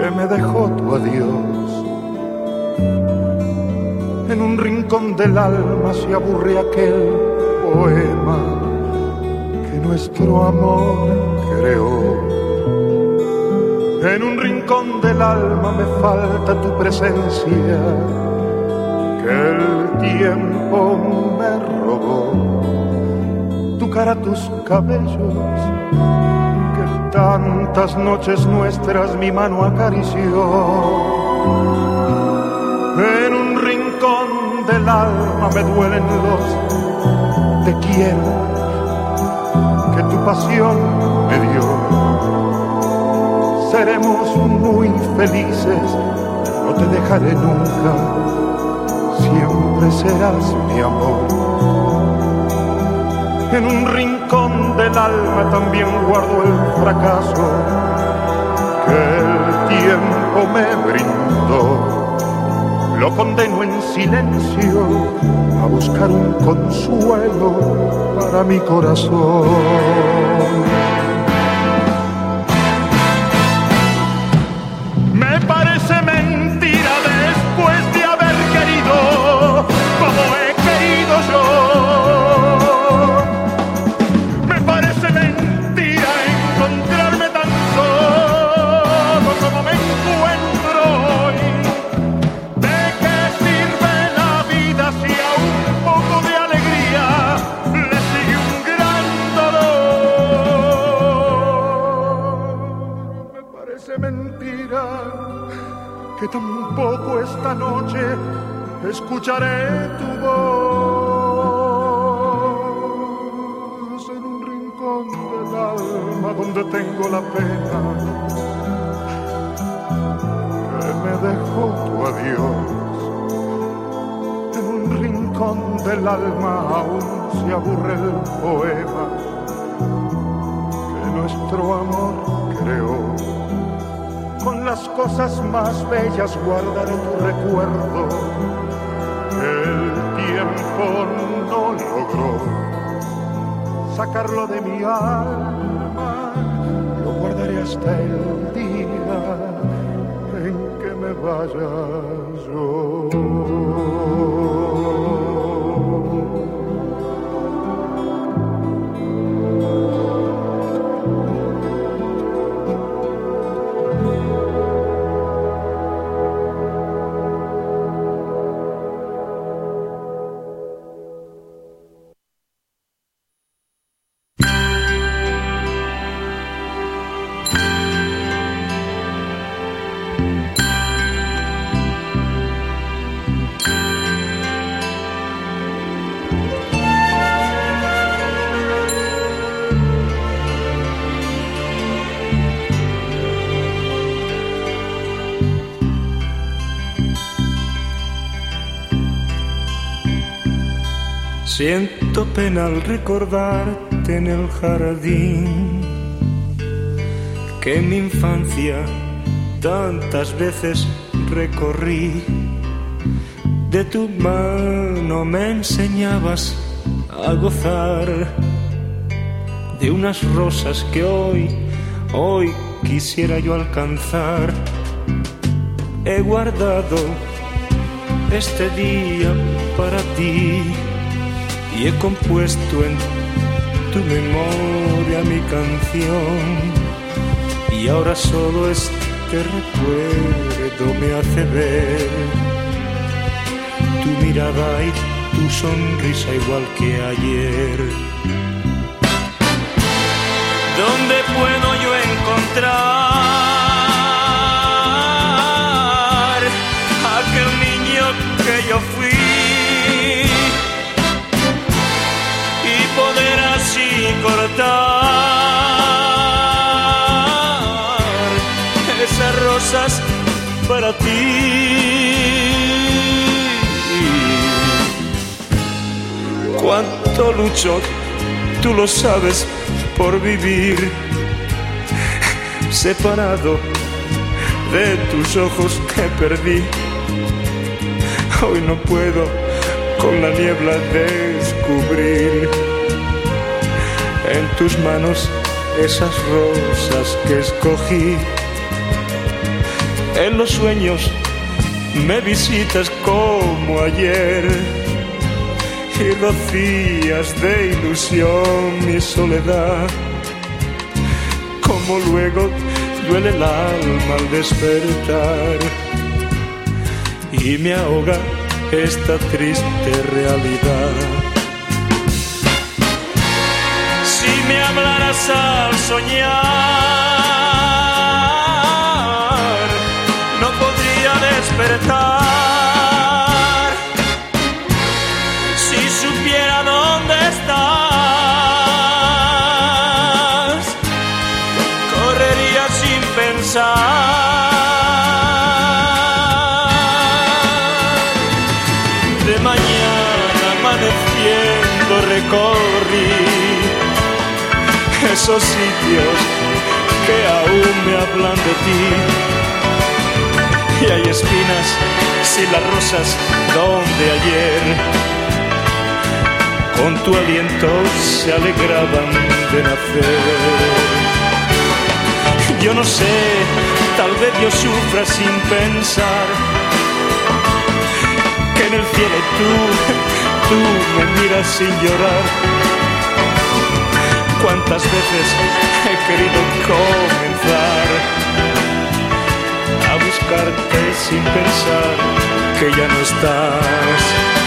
que me dejó tu adiós. En un rincón del alma se aburre aquel poema que nuestro amor creó. En un rincón del alma me falta tu presencia, que el tiempo me robó. Tu cara, tus cabellos, que tantas noches nuestras mi mano acarició. En un rincón del alma me duelen los te quiero que tu pasión me dio. Seremos muy felices, no te dejaré nunca, siempre serás mi amor. En un rincón del alma también guardo el fracaso que el tiempo me brindó. Lo condeno en silencio a buscar un consuelo para mi corazón. Me parece mentira después de haber querido como he querido yo. Me parece mentira encontrarme tan solo como me encuentro hoy. ¿De qué sirve la vida si a un poco de alegría le sigue un gran dolor? Me parece mentira que tampoco esta noche escucharé tu voz. En un rincón del alma donde tengo la pena que me dejó tu adiós. En un rincón del alma aún se aburre el poema que nuestro amor creó. Con las cosas más bellas guardaré tu recuerdo, que el tiempo no logró sacarlo de mi alma. Lo guardaré hasta el día en que me vaya yo. Siento pena al recordarte en el jardín que en mi infancia tantas veces recorrí. De tu mano me enseñabas a gozar de unas rosas que hoy quisiera yo alcanzar. He guardado este día para ti y he compuesto en tu memoria mi canción. Y ahora solo este recuerdo me hace ver tu mirada y tu sonrisa igual que ayer. ¿Dónde puedo yo encontrar aquel niño que yo fui? Poder así cortar esas rosas para ti. Cuánto lucho, tú lo sabes, por vivir separado de tus ojos que perdí. Hoy no puedo con la niebla descubrir en tus manos esas rosas que escogí. En los sueños me visitas como ayer y rocías de ilusión mi soledad. Como luego duele el alma al despertar y me ahoga esta triste realidad. Si me hablaras al soñar, no podría despertar. Si supiera dónde estás, correría sin pensar. De mañana amaneciendo recorrí esos sitios que aún me hablan de ti. Y hay espinas sin las rosas donde ayer con tu aliento se alegraban de nacer. Yo no sé, tal vez yo sufra sin pensar que en el cielo tú me miras sin llorar. Cuántas veces he querido comenzar a buscarte sin pensar que ya no estás.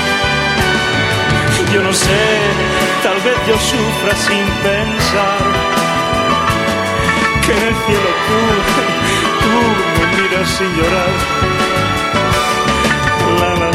Yo no sé, tal vez yo sufra sin pensar que en el cielo tú me miras sin llorar. La la la.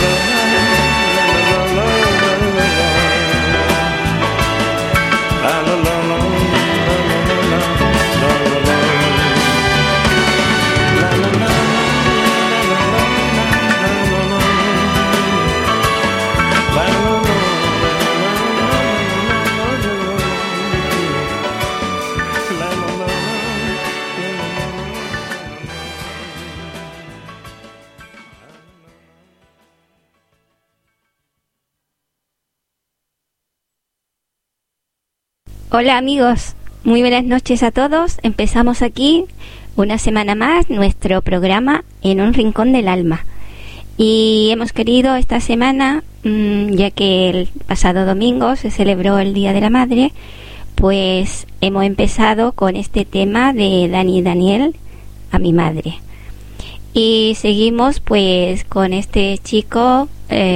Hola amigos, muy buenas noches a todos. Empezamos aquí una semana más nuestro programa En un Rincón del Alma. Y hemos querido esta semana, ya que el pasado domingo se celebró el Día de la Madre, pues hemos empezado con este tema de Dani y Daniel, a mi madre. Y seguimos pues con este chico...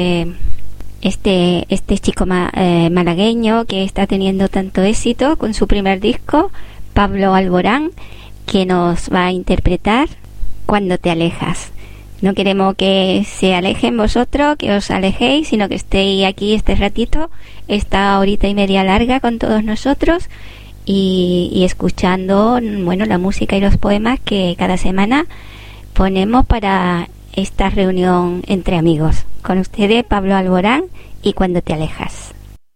Este chico malagueño que está teniendo tanto éxito con su primer disco, Pablo Alborán, que nos va a interpretar Cuando te alejas. No queremos que se alejen vosotros, que os alejéis, sino que estéis aquí este ratito, esta horita y media larga con todos nosotros y escuchando, bueno, la música y los poemas que cada semana ponemos para esta reunión entre amigos. Con ustedes, Pablo Alborán y Cuando te alejas.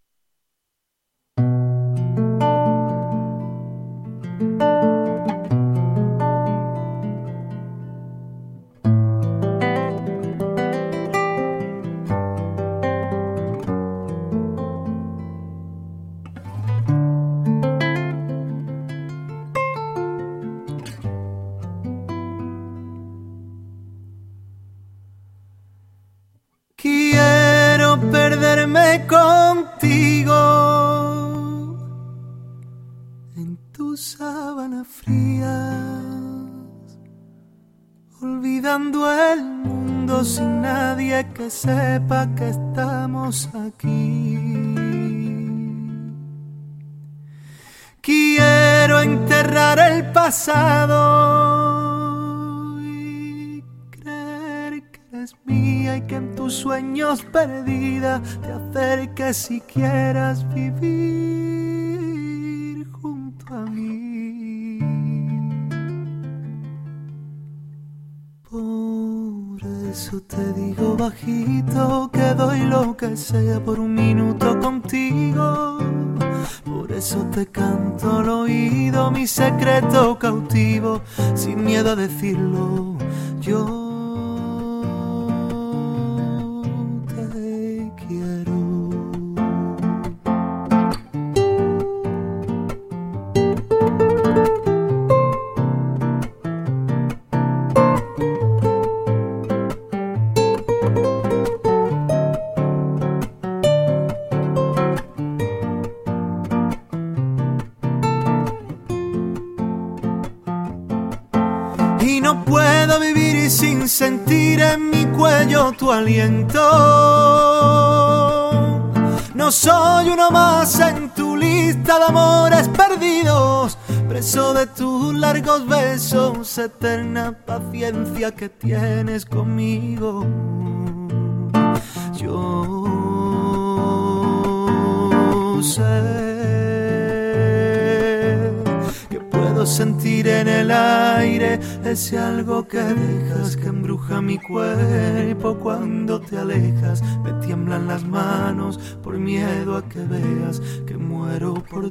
Quiero perderme contigo en tus sábanas frías, olvidando el mundo sin nadie que sepa que estamos aquí. Quiero enterrar el pasado es mía y que en tus sueños perdida te acerques si quieras vivir junto a mí. Por eso te digo bajito que doy lo que sea por un minuto contigo. Por eso te canto al oído mi secreto cautivo, sin miedo a decirlo. Yo No puedo vivir sin sentir en mi cuello tu aliento. No soy uno más en tu lista de amores perdidos, preso de tus largos besos, eterna paciencia que tienes conmigo. Yo sé que puedo sentir en el aire ese algo que dejas, que embruja mi cuerpo cuando te alejas. Me tiemblan las manos por miedo a que veas que muero por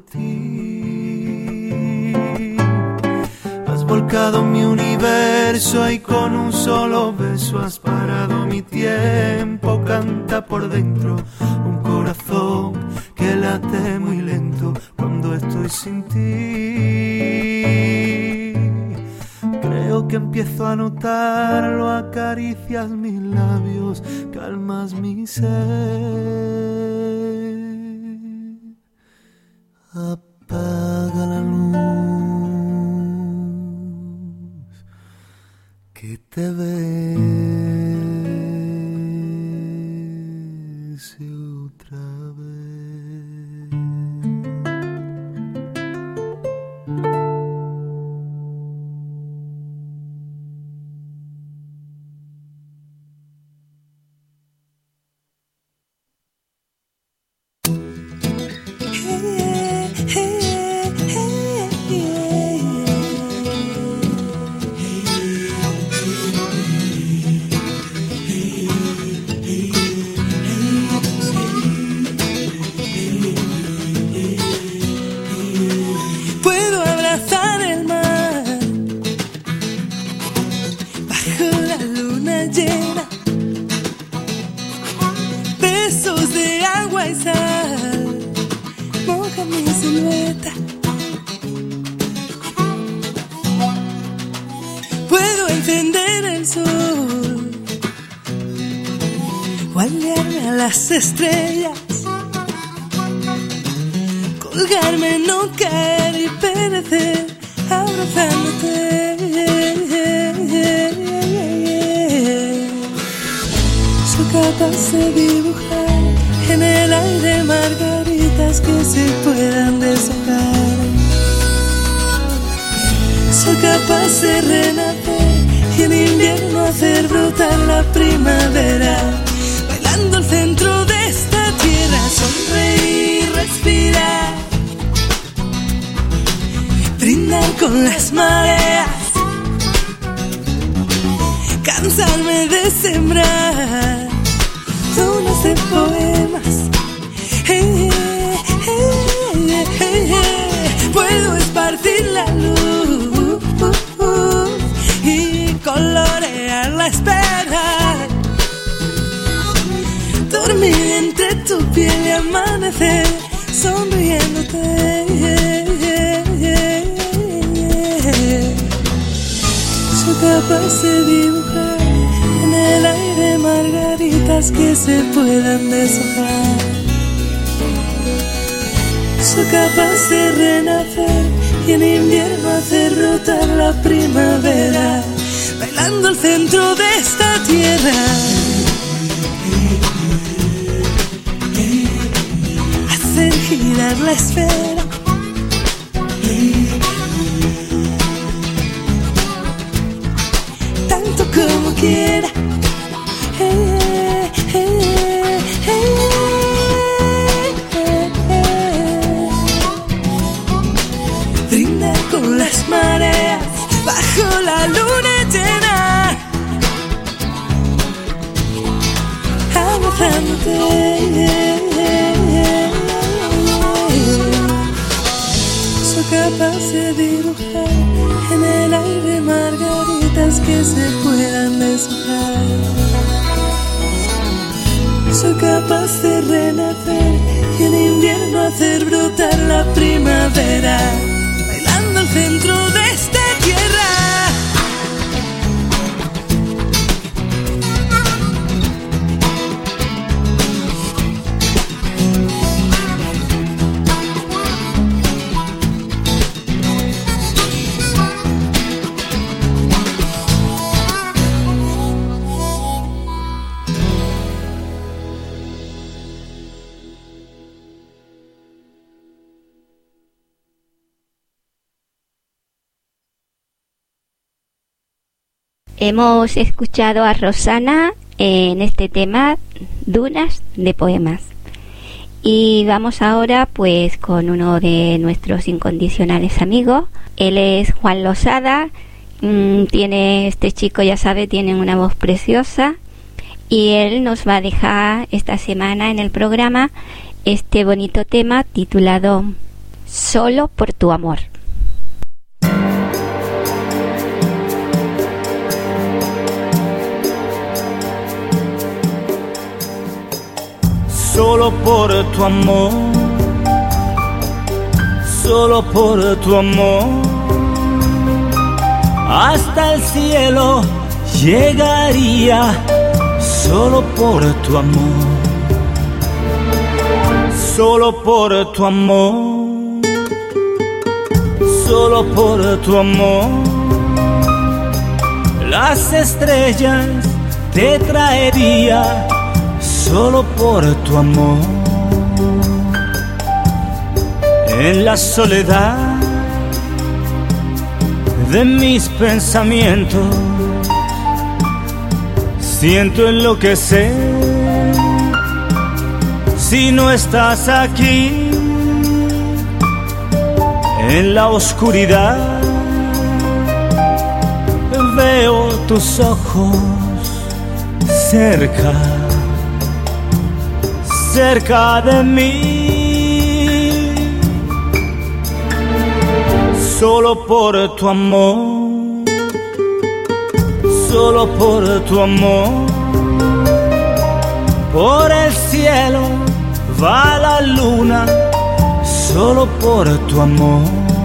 ti. Has volcado mi universo y con un solo beso has parado mi tiempo. Canta por dentro un corazón que late muy lento cuando estoy sin ti. Creo que empiezo a notarlo, acaricias mis labios, calmas mi sed. Apaga la luz que te bese otra vez. Estrellas, colgarme, no caer y perecer abrazándote. Soy capaz de dibujar en el aire margaritas que se puedan deshojar. Soy capaz de renacer y en invierno hacer brotar la primavera. Al centro de esta tierra, sonreír, respirar, brindar con las mareas, cansarme de sembrar zonas de poemas. Puedo esparcir la luz y colorear la espera. Dormir entre tu piel y amanecer sonriéndote. Soy capaz de dibujar en el aire margaritas que se puedan deshojar. Soy capaz de renacer y en invierno hacer brotar la primavera, bailando al centro de esta tierra. Girar la esfera, tanto como quiera. Brindar con las mareas bajo la luna llena, abrazándote. Capaz de dibujar en el aire margaritas que se puedan deshojar. Soy capaz de renacer y en invierno hacer brotar la primavera, bailando al centro de esta tierra. Hemos escuchado a Rosana en este tema Dunas de Poemas. Y vamos ahora pues con uno de nuestros incondicionales amigos. Él es Juan Losada. Este chico, ya sabe, tiene una voz preciosa. Y él nos va a dejar esta semana en el programa este bonito tema titulado Solo por tu amor. Solo por tu amor, solo por tu amor, hasta el cielo llegaría. Solo por tu amor, solo por tu amor, solo por tu amor, las estrellas te traería. Solo por tu amor, en la soledad de mis pensamientos, siento enloquecer si no estás aquí. En la oscuridad veo tus ojos cerca de mí. Solo por tu amor, solo por tu amor, por el cielo va la luna. Solo por tu amor.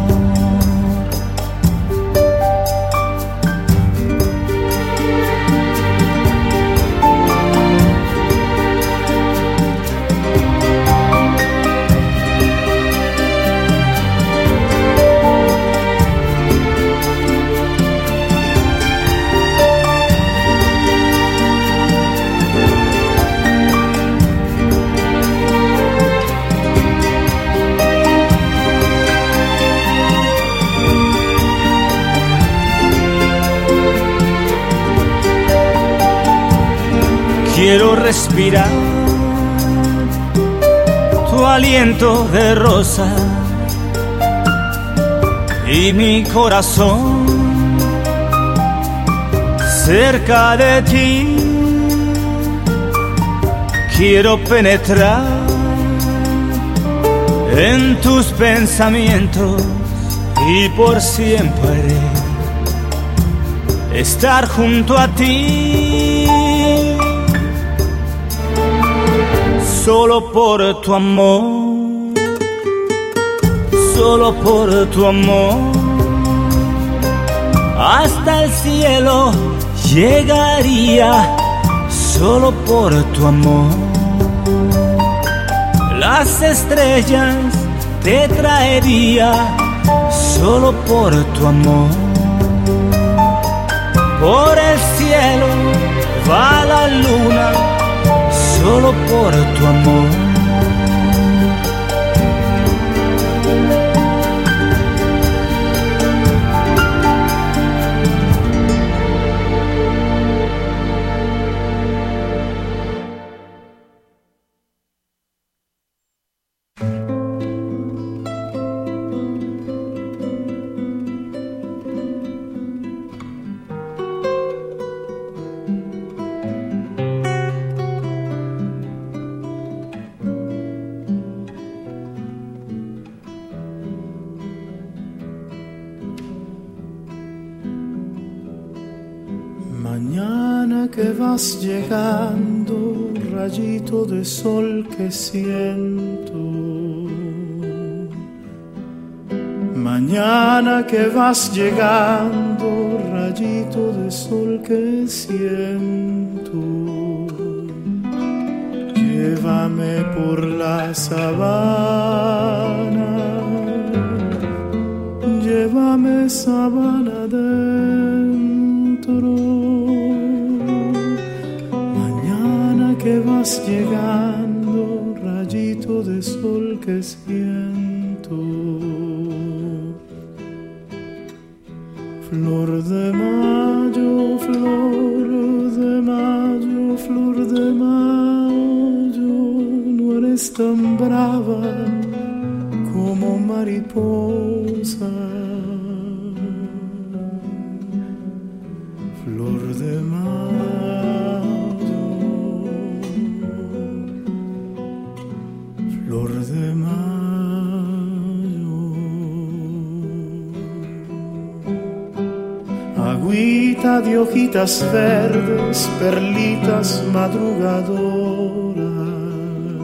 Quiero respirar tu aliento de rosa y mi corazón cerca de ti. Quiero penetrar en tus pensamientos y por siempre estar junto a ti. Solo por tu amor, solo por tu amor, hasta el cielo llegaría. Solo por tu amor, las estrellas te traería. Solo por tu amor, por el cielo va la luna. Solo por tu amor. Mañana que vas llegando, rayito de sol que siento. Mañana que vas llegando, rayito de sol que siento. Llévame por la sabana, llévame sabana adentro. Mañana que vas llegando, rayito de sol que siento. Flor de mayo, flor de mayo, flor de mayo, no eres tan brava como mariposa. Flor de mayo, flor de mayo. Agüita de hojitas verdes, perlitas madrugadoras.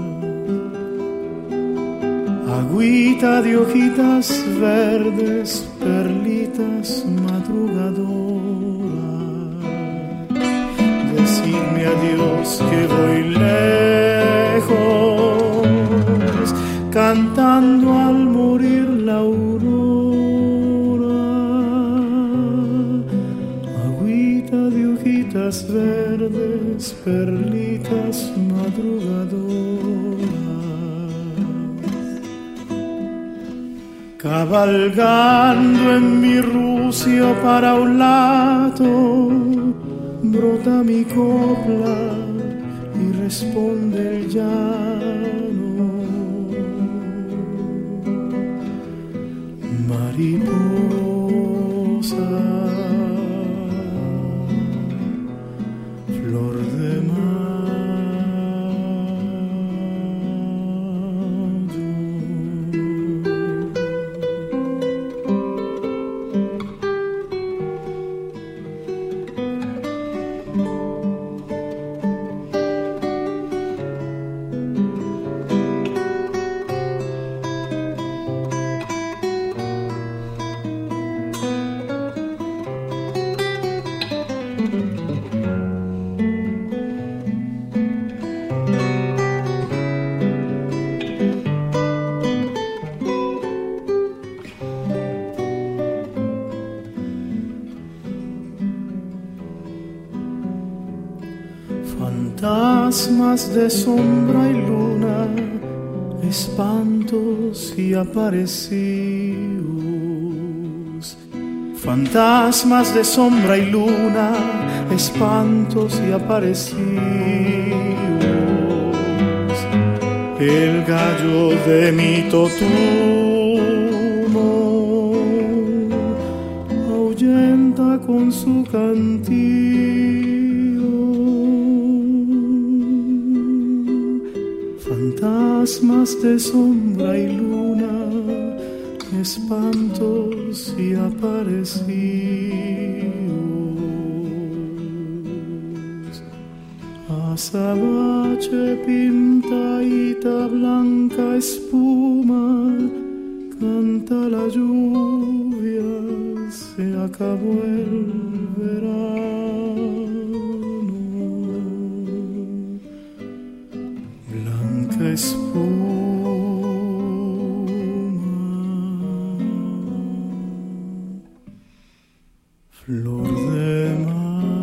Agüita de hojitas verdes, perlitas madrugadoras. Decirme adiós que voy lejos, cantando al morir la aurora. Agüita de hojitas verdes, perlitas madrugadoras. Cabalgando en mi rucio para un lado, brota mi copla y responde el llano. Mariposa, flor de mayo. Fantasmas de sombra y luna, espantos y aparecidos. Fantasmas de sombra y luna, espantos y aparecidos. El gallo de mi totumo ahuyenta con su cantillo. Fantasmas de sombra y luna, espantos y aparecidos. Azabache, pintadita, blanca espuma, canta la lluvia, se acabó el verano. Blanca espuma, flor de mayo.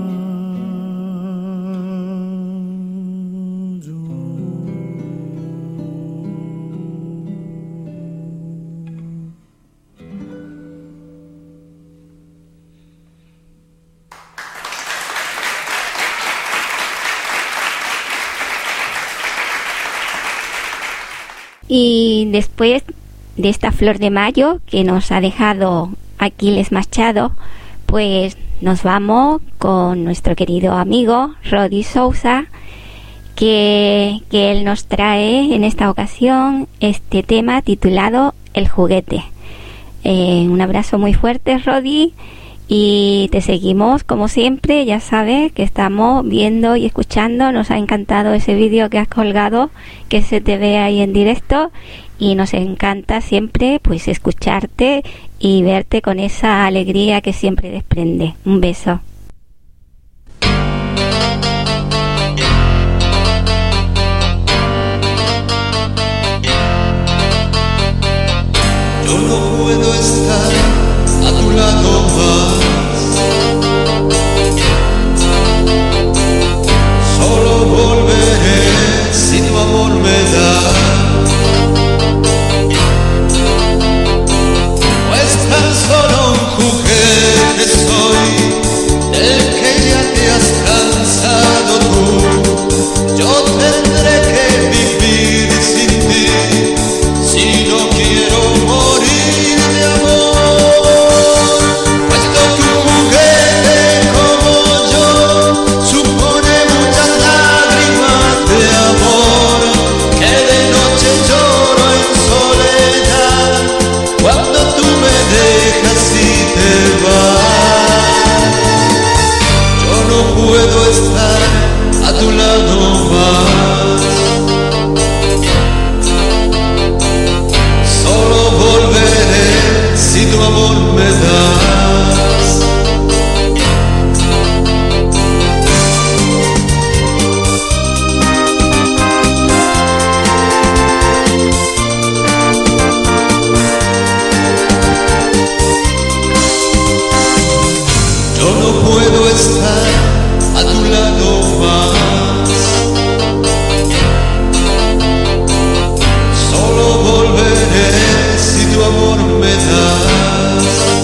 Y después de esta flor de mayo que nos ha dejado Aquiles Machado, pues nos vamos con nuestro querido amigo Rodi Sousa, que él nos trae en esta ocasión este tema titulado El juguete. Un abrazo muy fuerte, Rodi, y te seguimos como siempre. Ya sabes que estamos viendo y escuchando. Nos ha encantado ese vídeo que has colgado, que se te ve ahí en directo, y nos encanta siempre pues escucharte y verte con esa alegría que siempre desprende. Un beso. Yo no puedo estar a tu lado más, solo volveré si tu amor me da, pues tan solo un juguete Yo no puedo estar a tu lado más. Solo volveré si tu amor me das.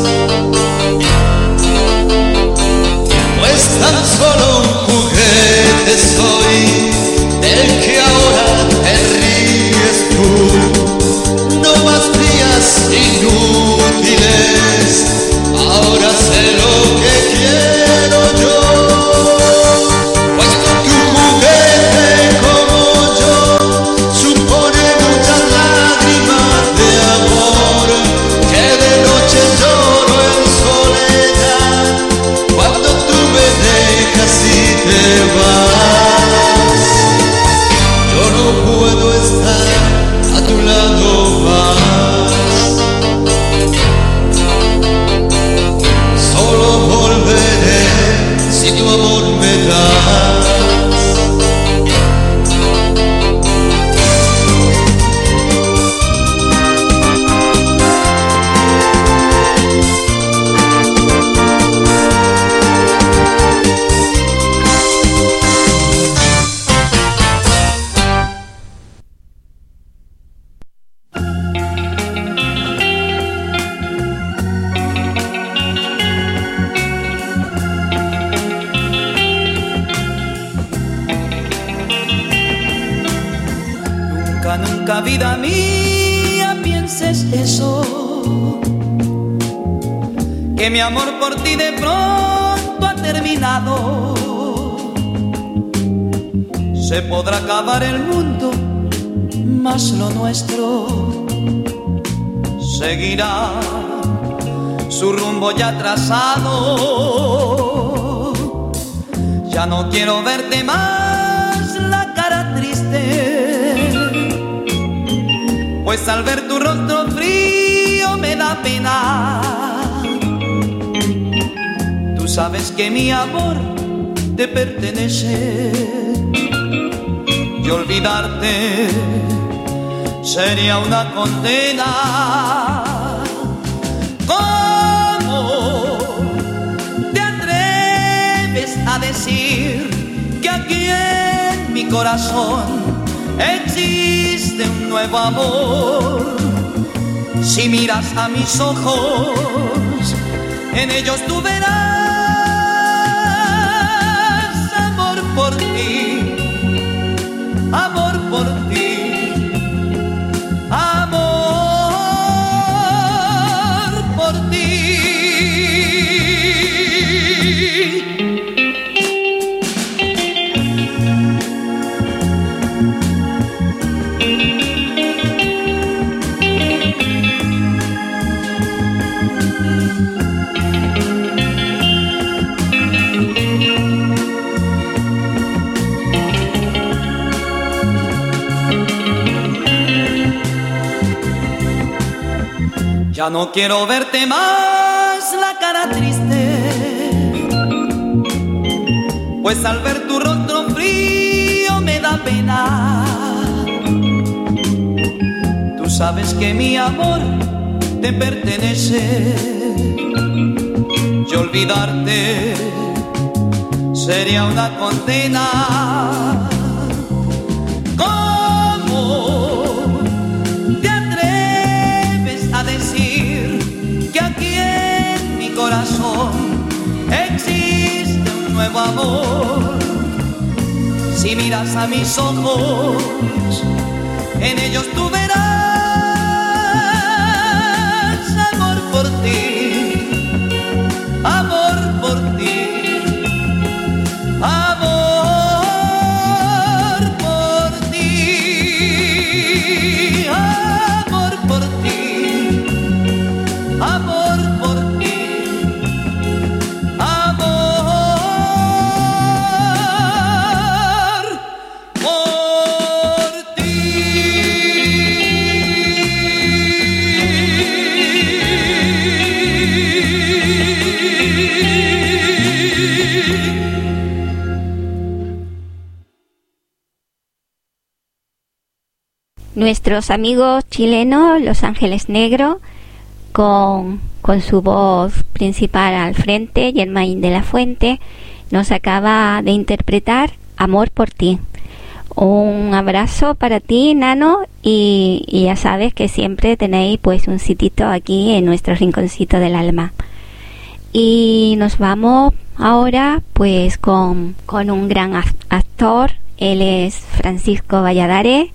Pues tan solo un juguete soy, del que ahora te ríes tú. No más días inútiles, ahora sé lo que quiero yo. Pues con tu juguete como yo supone muchas lágrimas de amor, que de noche lloro en soledad cuando tú me dejas y te vas. Yo no puedo estar a tu lado más. Solo volveré si tu amor me das. Nunca, vida mía, pienses eso, que mi amor por ti de pronto ha terminado. Se podrá acabar el mundo, mas lo nuestro seguirá su rumbo ya trazado. Ya no quiero verte más la cara triste, pues al ver tu rostro frío me da pena. Tú sabes que mi amor te pertenece y olvidarte sería una condena. ¿Cómo te atreves a decir que aquí en mi corazón existe un nuevo amor? Si miras a mis ojos, en ellos tú verás amor por ti, amor por ti, amor por ti. Ya no quiero verte más la cara triste, pues al ver tu rostro frío me da pena. Tú sabes que mi amor te pertenece y olvidarte sería una condena. ¿Cómo te atreves a decir que aquí en mi corazón existe un nuevo amor? Si miras a mis ojos, en ellos tú verás amor por ti, amor por ti, amor por ti, amor por ti, amor por ti, amor por ti. Nuestros amigos chilenos, Los Ángeles Negros, con con su voz principal al frente, Germain de la Fuente, nos acaba de interpretar Amor por ti. Un abrazo para ti, Nano, y ya sabes que siempre tenéis pues un sitito aquí en nuestro rinconcito del alma. Y nos vamos ahora pues con un gran actor. Él es Francisco Valladares.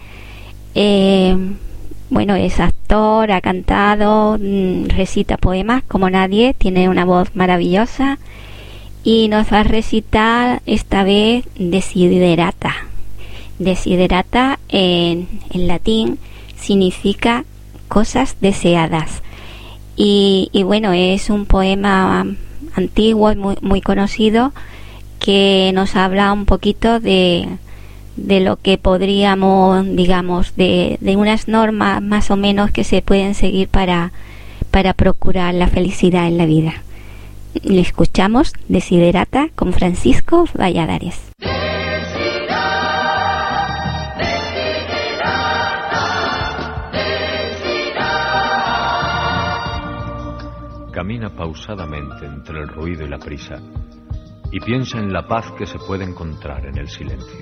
Bueno, es actor, ha cantado, recita poemas como nadie, tiene una voz maravillosa y nos va a recitar esta vez Desiderata. Desiderata en latín significa cosas deseadas. Y bueno, es un poema antiguo y muy conocido que nos habla un poquito de lo que podríamos, digamos, de unas normas más o menos que se pueden seguir para procurar la felicidad en la vida. Le escuchamos Desiderata con Francisco Valladares. Camina pausadamente entre el ruido y la prisa y piensa en la paz que se puede encontrar en el silencio.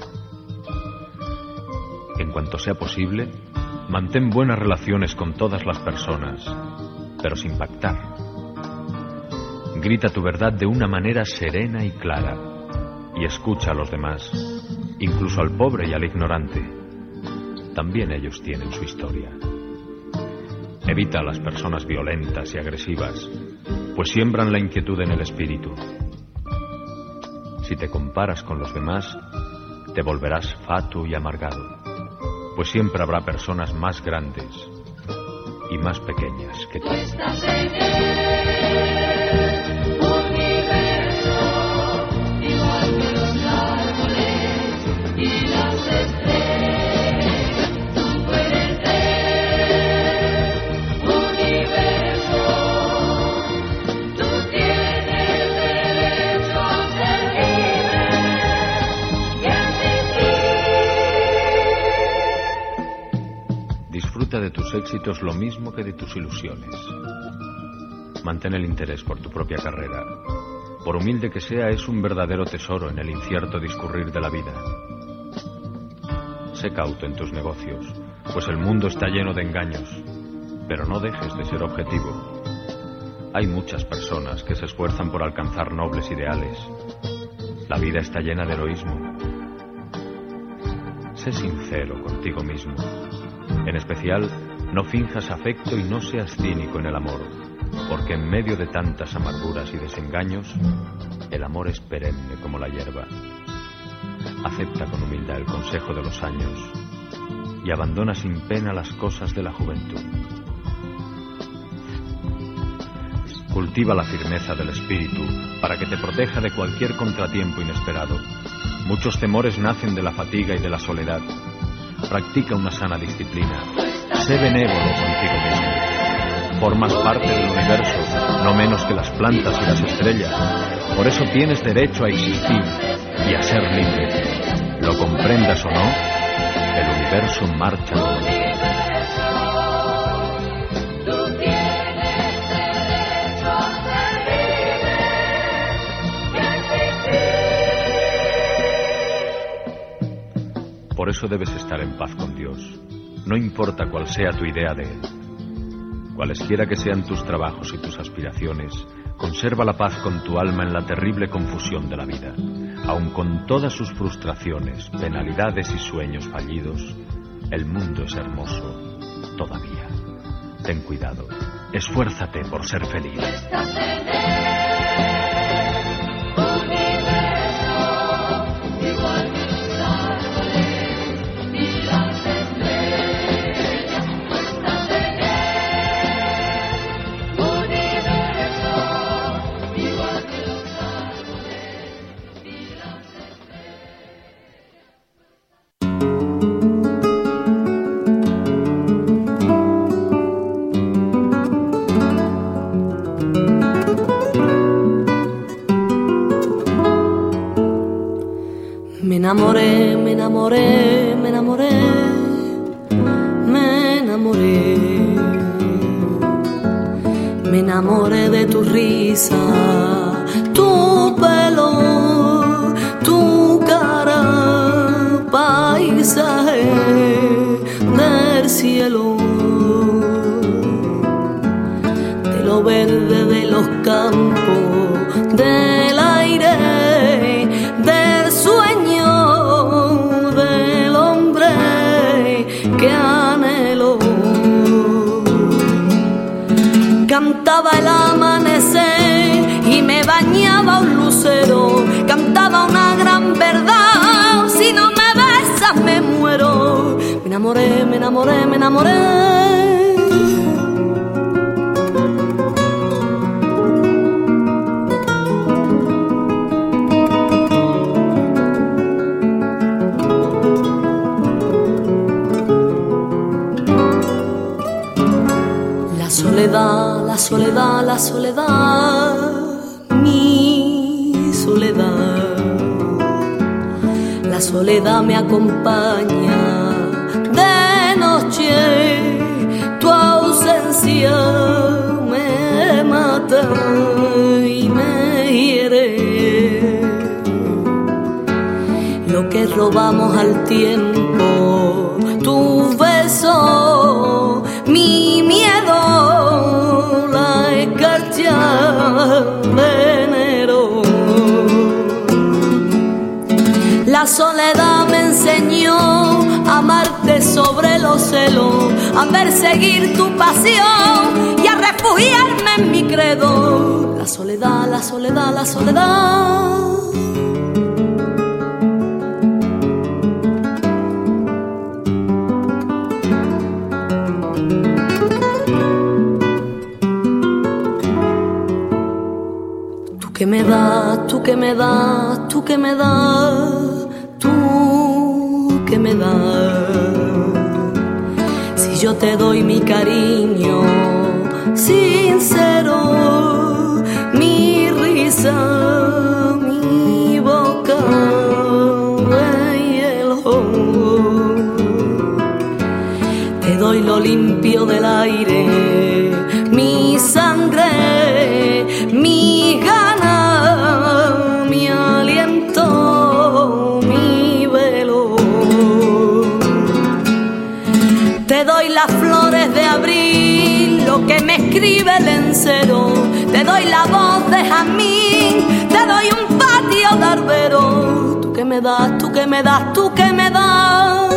En cuanto sea posible, mantén buenas relaciones con todas las personas, pero sin pactar. Grita tu verdad de una manera serena y clara y escucha a los demás, incluso al pobre y al ignorante. También ellos tienen su historia. Evita a las personas violentas y agresivas, pues siembran la inquietud en el espíritu. Si te comparas con los demás, te volverás fatuo y amargado, pues siempre habrá personas más grandes y más pequeñas que tú. Estás en el universo, igual que los árboles y las estrellas. Tú puedes ver universo, tú tienes derecho a ser libre y a existir. Disfruta de tus éxitos lo mismo que de tus ilusiones. Mantén el interés por tu propia carrera. Por humilde que sea, es un verdadero tesoro en el incierto discurrir de la vida. Sé cauto en tus negocios, pues el mundo está lleno de engaños, pero no dejes de ser objetivo. Hay muchas personas que se esfuerzan por alcanzar nobles ideales. La vida está llena de heroísmo. Sé sincero contigo mismo. En especial, no finjas afecto y no seas cínico en el amor, porque en medio de tantas amarguras y desengaños, el amor es perenne como la hierba. Acepta con humildad el consejo de los años y abandona sin pena las cosas de la juventud. Cultiva la firmeza del espíritu para que te proteja de cualquier contratiempo inesperado. Muchos temores nacen de la fatiga y de la soledad. Practica una sana disciplina. Sé benévolo contigo mismo. Formas parte del universo, no menos que las plantas y las estrellas. Por eso tienes derecho a existir y a ser libre. Lo comprendas o no, el universo marcha contigo. Por eso debes estar en paz con Dios, no importa cuál sea tu idea de Él. Cualesquiera que sean tus trabajos y tus aspiraciones, conserva la paz con tu alma en la terrible confusión de la vida. Aun con todas sus frustraciones, penalidades y sueños fallidos, el mundo es hermoso todavía. Ten cuidado, esfuérzate por ser feliz. Me enamoré, me enamoré, me enamoré, me enamoré. Me Me enamoré de tu risa, tu pelo, tu cara, paisaje del cielo, de lo verde de los campos, del aire, del sueño del hombre que anheló. Cantaba el amanecer y me bañaba un lucero, cantaba una gran verdad, si no me besas me muero. Me enamoré, me enamoré, me enamoré. La soledad, la soledad, la soledad, mi soledad. La soledad me acompaña de noche, tu ausencia me mata y me hiere. Lo que robamos al tiempo, tu beso, mi miedo, la escarcha de enero. La soledad me enseñó a amarte sobre los celos, a perseguir tu pasión y a refugiarme en mi credo. La soledad, la soledad, la soledad. Tú que me das, tú que me das, tú que me das, tú que me das. Si yo te doy mi cariño sincero, mi risa, mi boca de hielo, te doy lo limpio del aire, mi sangre, mi gana, mi aliento, mi velo. Te doy las flores de abril, lo que me escribe el encero. Te doy la voz de jazmín, te doy un patio de arbero. Tú que me das, tú que me das, tú que me das.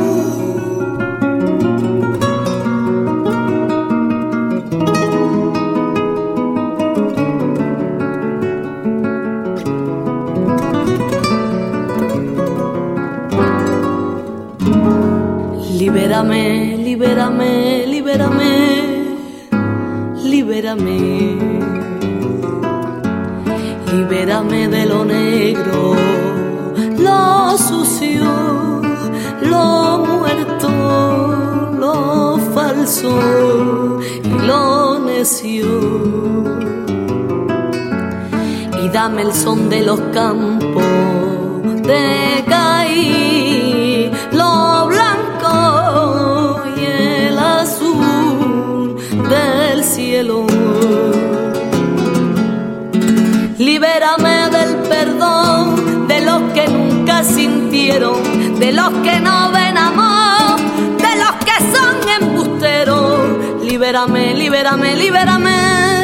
Libérame, libérame, libérame, libérame. Libérame de lo negro, lo sucio, lo muerto, lo falso y lo necio. Y dame el son de los campos de Caí, lo blanco y el azul del cielo. Libérame del perdón de los que nunca sintieron, de los que no ven amor, de los que son embusteros. Libérame, libérame, libérame.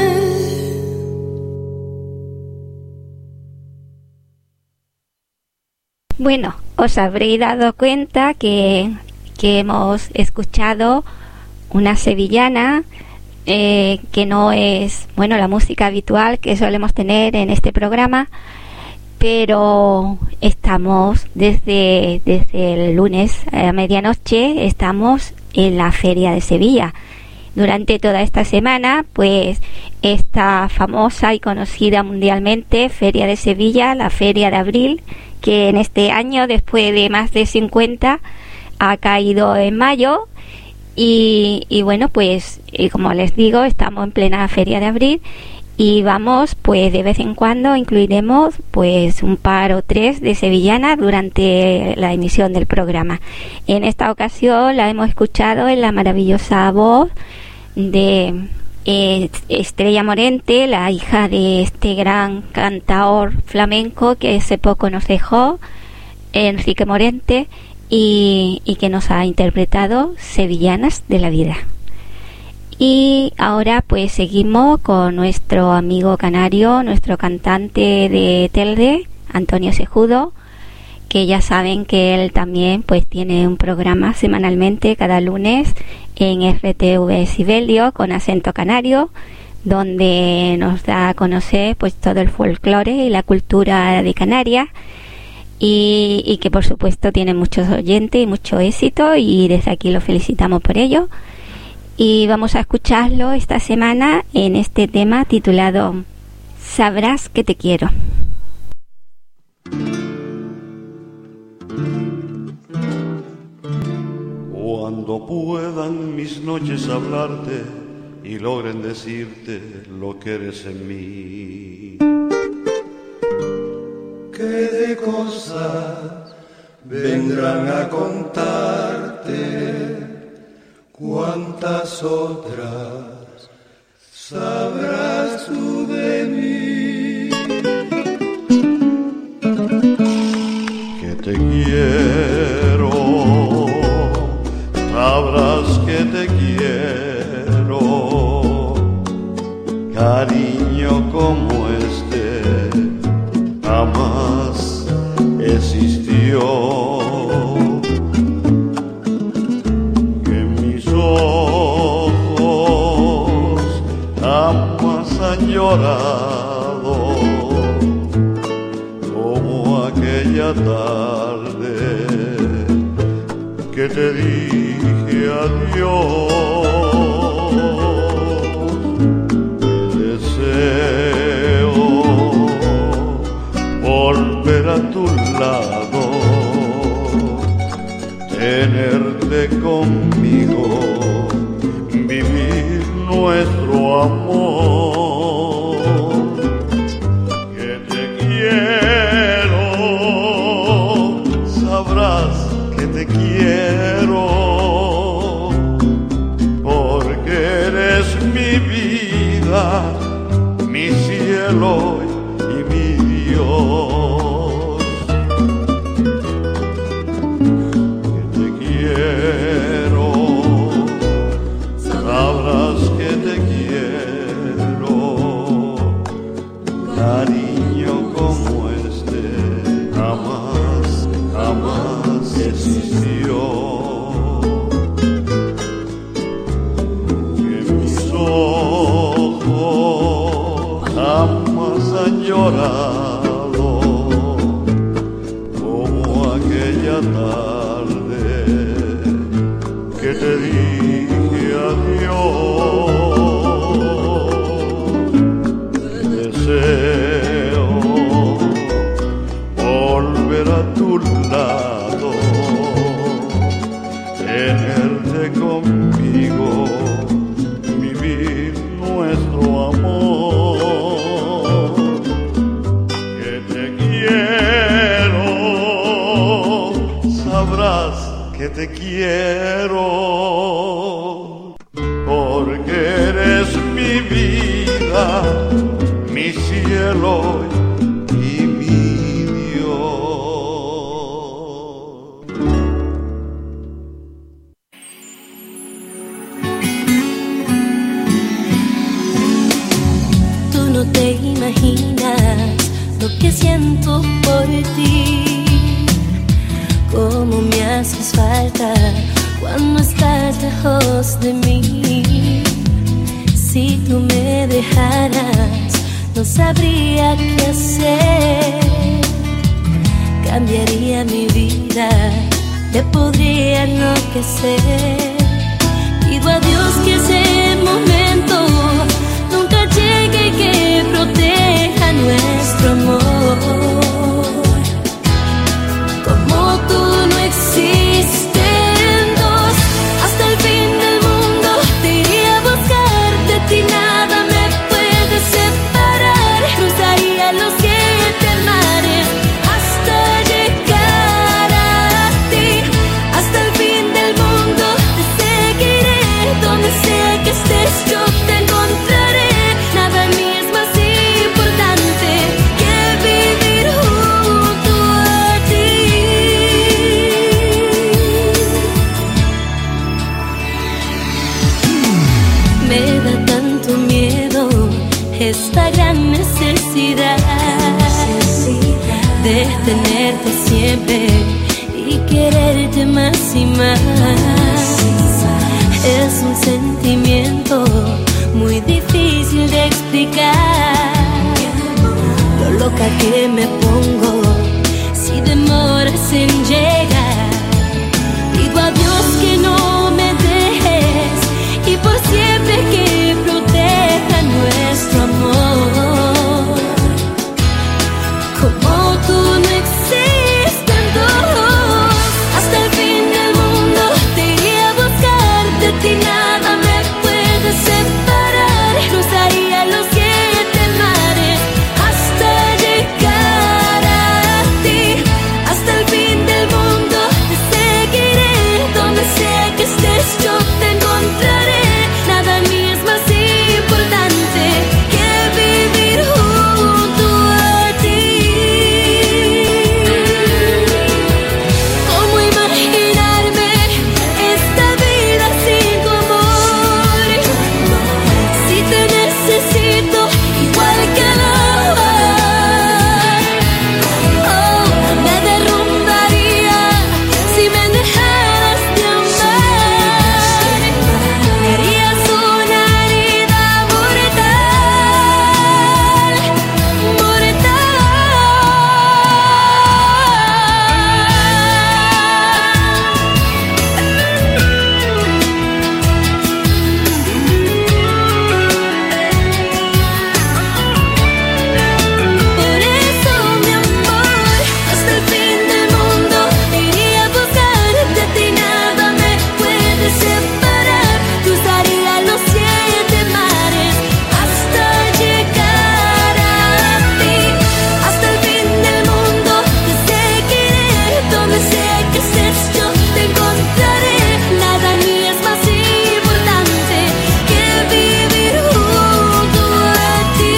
Bueno, os habréis dado cuenta que hemos escuchado una sevillana que no es, bueno, la música habitual que solemos tener en este programa, pero estamos desde el lunes a medianoche, estamos en la Feria de Sevilla. Durante toda esta semana, pues esta famosa y conocida mundialmente Feria de Sevilla, la Feria de Abril, que en este año, después de más de 50, ha caído en mayo. Y bueno, pues como les digo, estamos en plena Feria de Abril y vamos, pues de vez en cuando incluiremos pues un par o tres de sevillanas durante la emisión del programa. En esta ocasión la hemos escuchado en la maravillosa voz de Estrella Morente, la hija de este gran cantaor flamenco que hace poco nos dejó, Enrique Morente, y que nos ha interpretado Sevillanas de la Vida. Y ahora pues seguimos con nuestro amigo canario, nuestro cantante de Telde, Antonio Cejudo, que ya saben que él también pues tiene un programa semanalmente cada lunes en RTV Sibelio con acento canario, donde nos da a conocer pues todo el folclore y la cultura de Canarias, y que por supuesto tiene muchos oyentes y mucho éxito, y desde aquí lo felicitamos por ello. Y vamos a escucharlo esta semana en este tema titulado Sabrás que te quiero. Cuando puedan mis noches hablarte y logren decirte lo que eres en mí, ¿qué de cosas vendrán a contarte? ¿Cuántas otras sabrás tú de mí? Que te quiero, sabrás que te quiero, cariño como este jamás existió. Que mis ojos jamás han llorado como aquella tarde que te dije adiós. Deseo volver a tu lado, tenerte conmigo, vivir nuestro amor. Que te quiero, sabrás que te quiero, porque eres mi vida, mi cielo y mi Dios. Que te quiero, sabrás que te quiero, cariño como este jamás, jamás existió. Que mis ojos jamás han llorado como aquella tarde que te dije adiós. Deseo volver a tu lado, tenerte conmigo, vivir nuestro amor. Que te quiero, sabrás que te quiero, porque eres mi vida, mi cielo y mi Dios. Tú no te imaginas lo que siento por ti, cómo me haces falta cuando estás lejos de mí. Si tú me dejaras, no sabría qué hacer, cambiaría mi vida, te podría enloquecer. Pido a Dios que ese momento nunca llegue y que proteja nuestro amor. Como tú no existen dos, hasta el fin del mundo te iré a buscar, de ti nada me puede separar. Cruzaría los 7 mares hasta llegar a ti, hasta el fin del mundo te seguiré, donde sea que estés yo te encontraré. de tenerte siempre y quererte más y más. Es un sentimiento muy difícil de explicar. Lo loca que me pongo si demoras en llegar. Digo a Dios que no me dejes y por siempre que proteja nuestro amor. Como tú no existen dos, hasta el fin del mundo te iré a buscar. De ti nada me puede separar. Cruzaría los 7 mares hasta llegar a ti. Hasta el fin del mundo te seguiré. Donde sea que estés yo te encontraré. Nada a mí es más importante que vivir junto a ti. ¿Cómo imaginarme esta vida sin tu amor? Si te necesito igual que el agua, me derrumbaría si me dejaras de amar. Me harías una herida mortal, mortal. Por eso, mi amor, hasta el fin del mundo te iré a buscar. De ti nada me puede separar. Cruzaría los 7 mares hasta llegar a ti. Hasta el fin del mundo te seguiré. Donde sea que estés yo te encontraré. Nada a mí es más importante que vivir junto a ti.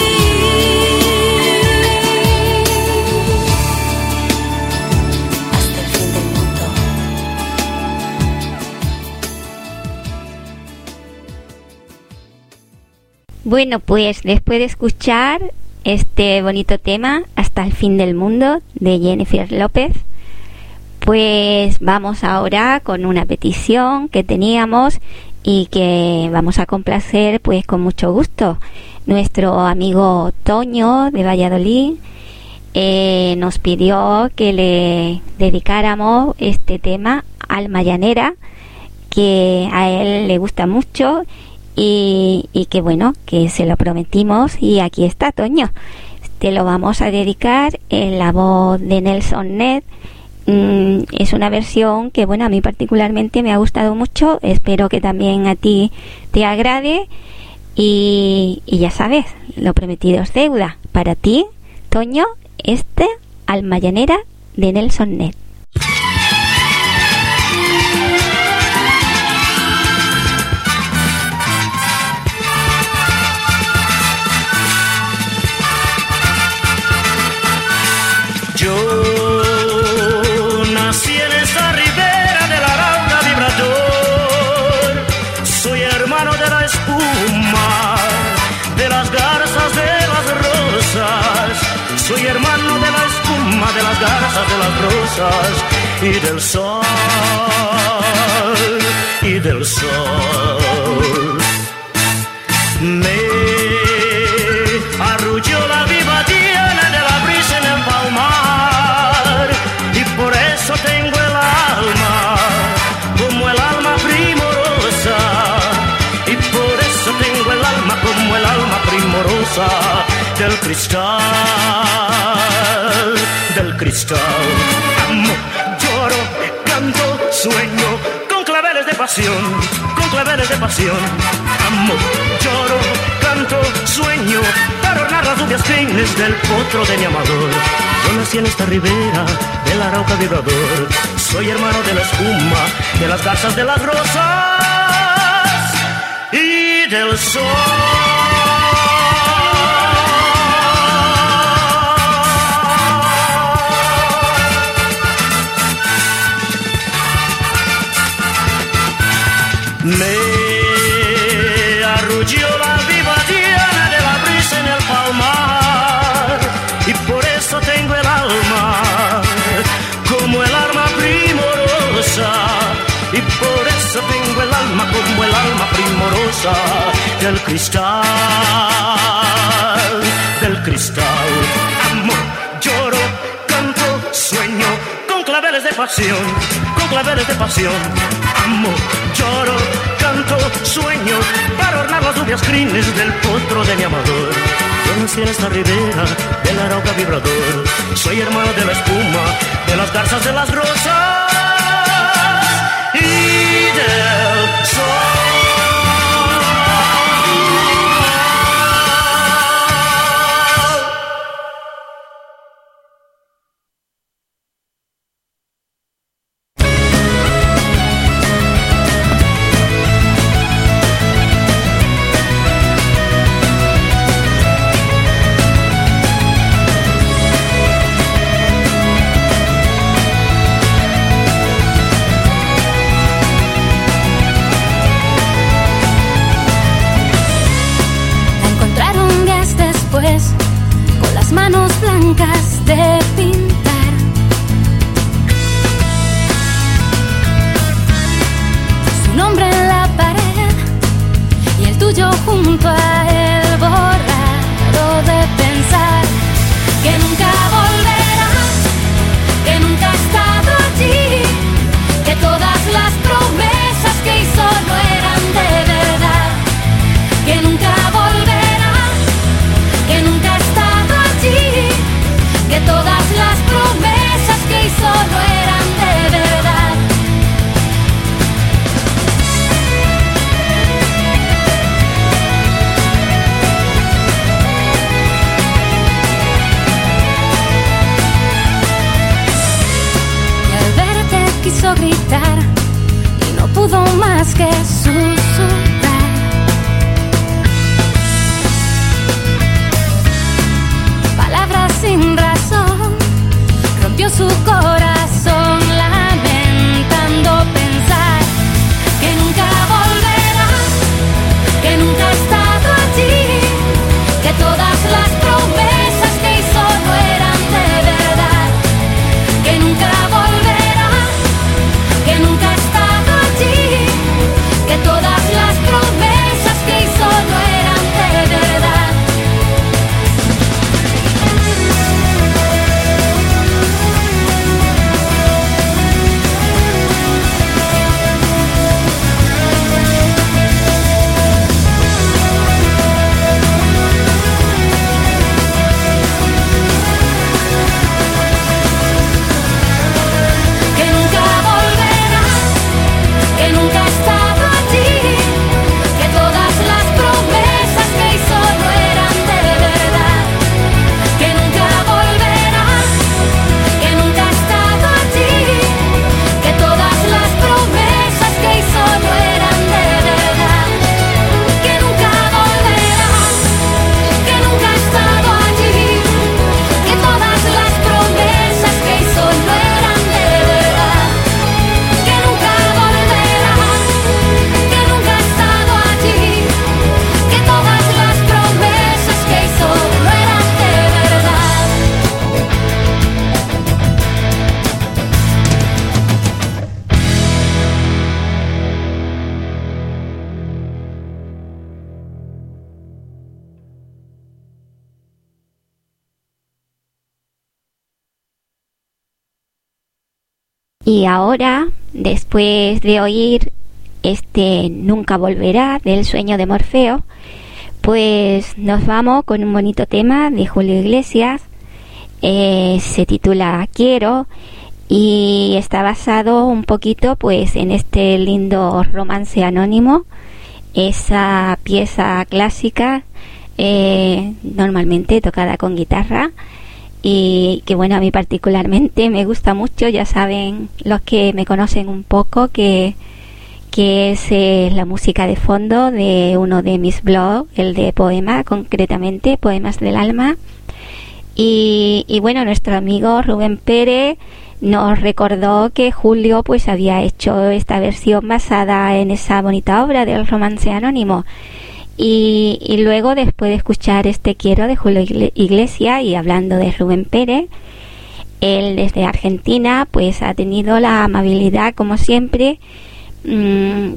Hasta el fin del mundo. Bueno, pues después de escuchar este bonito tema, Hasta el fin del mundo, de Jennifer López, pues vamos ahora con una petición que teníamos y que vamos a complacer pues con mucho gusto. Nuestro amigo Toño de Valladolid nos pidió que le dedicáramos este tema, Alma Llanera, que a él le gusta mucho y que bueno, que se lo prometimos y aquí está, Toño. Te lo vamos a dedicar en la voz de Nelson Ned. Es una versión que bueno, a mí particularmente me ha gustado mucho, espero que también a ti te agrade y ya sabes, lo prometido es deuda. Para ti, Toño, Alma Llanera de Nelson Ned. Yo nací en esta ribera del Arauca vibrador. Soy hermano de la espuma, de las garzas, de las rosas. Soy hermano de la espuma, de las garzas, de las rosas y del sol, y del sol. Me arrulló la viva diana de la brisa en el palmar y por eso tengo el alma como el alma primorosa, y por eso tengo el alma como el alma primorosa del cristal, del cristal. Amo, lloro, canto, sueño con claveles de pasión, con claveles de pasión. Amo, lloro, canto, sueño para ornar las rubias crines del potro de mi amador. Yo nací en esta ribera del Arauca vibrador. Soy hermano de la espuma, de las garzas, de las rosas y del sol. Me arrulló la viva diana de la brisa en el palmar y por eso tengo el alma amorosa del cristal, del cristal. Amo, lloro, canto, sueño, con claveles de pasión, con claveles de pasión. Amo, lloro, canto, sueño, para ornar las rubias crines del potro de mi amador. Yo nací en esta ribera del Arauca vibrador, soy hermano de la espuma, de las garzas, de las rosas y del sol. Manos blancas de pintar, su nombre en la pared y el tuyo junto a él, borrado de pensar que nunca volverás, que nunca ha estado allí, que todas las promesas que hizo no eran de verdad, que nunca volverás, que nunca ha estado allí, que todas las promesas que hizo no eran de verdad. Y al verte quiso gritar y no pudo más que susurrar. Palabras sin razón, rompió su corazón, lamentando pensar que nunca volverás, que nunca ha estado allí, que todas las promesas que hizo no eran de verdad, que nunca volverás, que nunca ha estado allí, que todas las promesas que hizo no eran de verdad. Que nunca volverás, que nunca ha estado allí, que todas las promesas que hizo no eran de verdad, que nunca volverás, que nunca ha estado allí, que todas las promesas que hizo no eran de verdad, que nunca volverás, que nunca ha estado allí, que todas las promesas que hizo no eran de verdad, que nunca volverás, que nunca ha estado allí, que todas las promesas que hizo no eran de verdad. Y ahora, después de oír este Nunca volverá del sueño de Morfeo, pues nos vamos con un bonito tema de Julio Iglesias. Se titula Quiero y está basado un poquito pues en este lindo romance anónimo, esa pieza clásica normalmente tocada con guitarra, y que bueno, a mí particularmente me gusta mucho. Ya saben los que me conocen un poco que es la música de fondo de uno de mis blogs, el de poema, concretamente Poemas del Alma. Y bueno, nuestro amigo Rubén Pérez nos recordó que Julio pues había hecho esta versión basada en esa bonita obra del romance anónimo. Y luego, después de escuchar este Quiero de Julio Iglesias, y hablando de Rubén Pérez, él desde Argentina pues ha tenido la amabilidad, como siempre,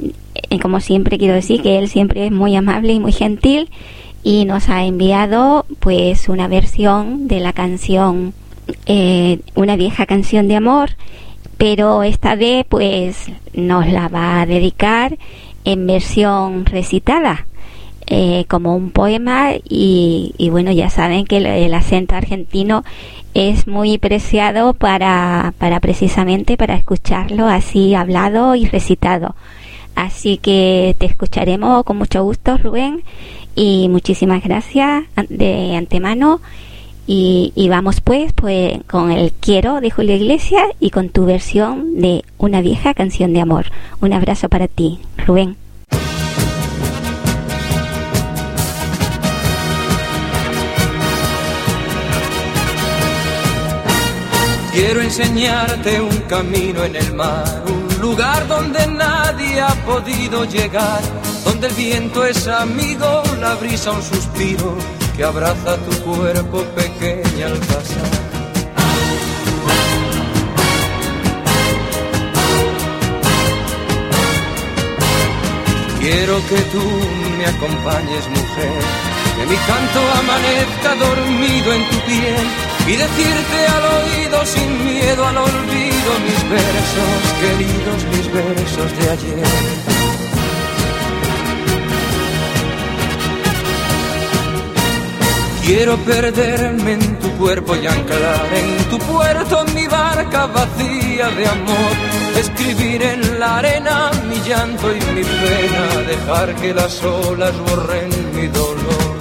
como siempre quiero decir que él siempre es muy amable y muy gentil, y nos ha enviado pues una versión de la canción Una vieja canción de amor, pero esta vez pues nos la va a dedicar en versión recitada, como un poema, y bueno, ya saben que el acento argentino es muy preciado para precisamente para escucharlo así hablado y recitado. Así que te escucharemos con mucho gusto, Rubén, y muchísimas gracias de antemano. Y vamos pues con el Quiero de Julio Iglesias y con tu versión de Una vieja canción de amor. Un abrazo para ti, Rubén. Quiero enseñarte un camino en el mar, un lugar donde nadie ha podido llegar, donde el viento es amigo, la brisa un suspiro que abraza tu cuerpo pequeña al pasar. Quiero que tú me acompañes, mujer, que mi canto amanezca dormido en tu piel y decirte al oído sin miedo al olvido mis versos queridos, mis versos de ayer. Quiero perderme en tu cuerpo y anclar en tu puerto mi barca vacía de amor, escribir en la arena mi llanto y mi pena, dejar que las olas borren mi dolor.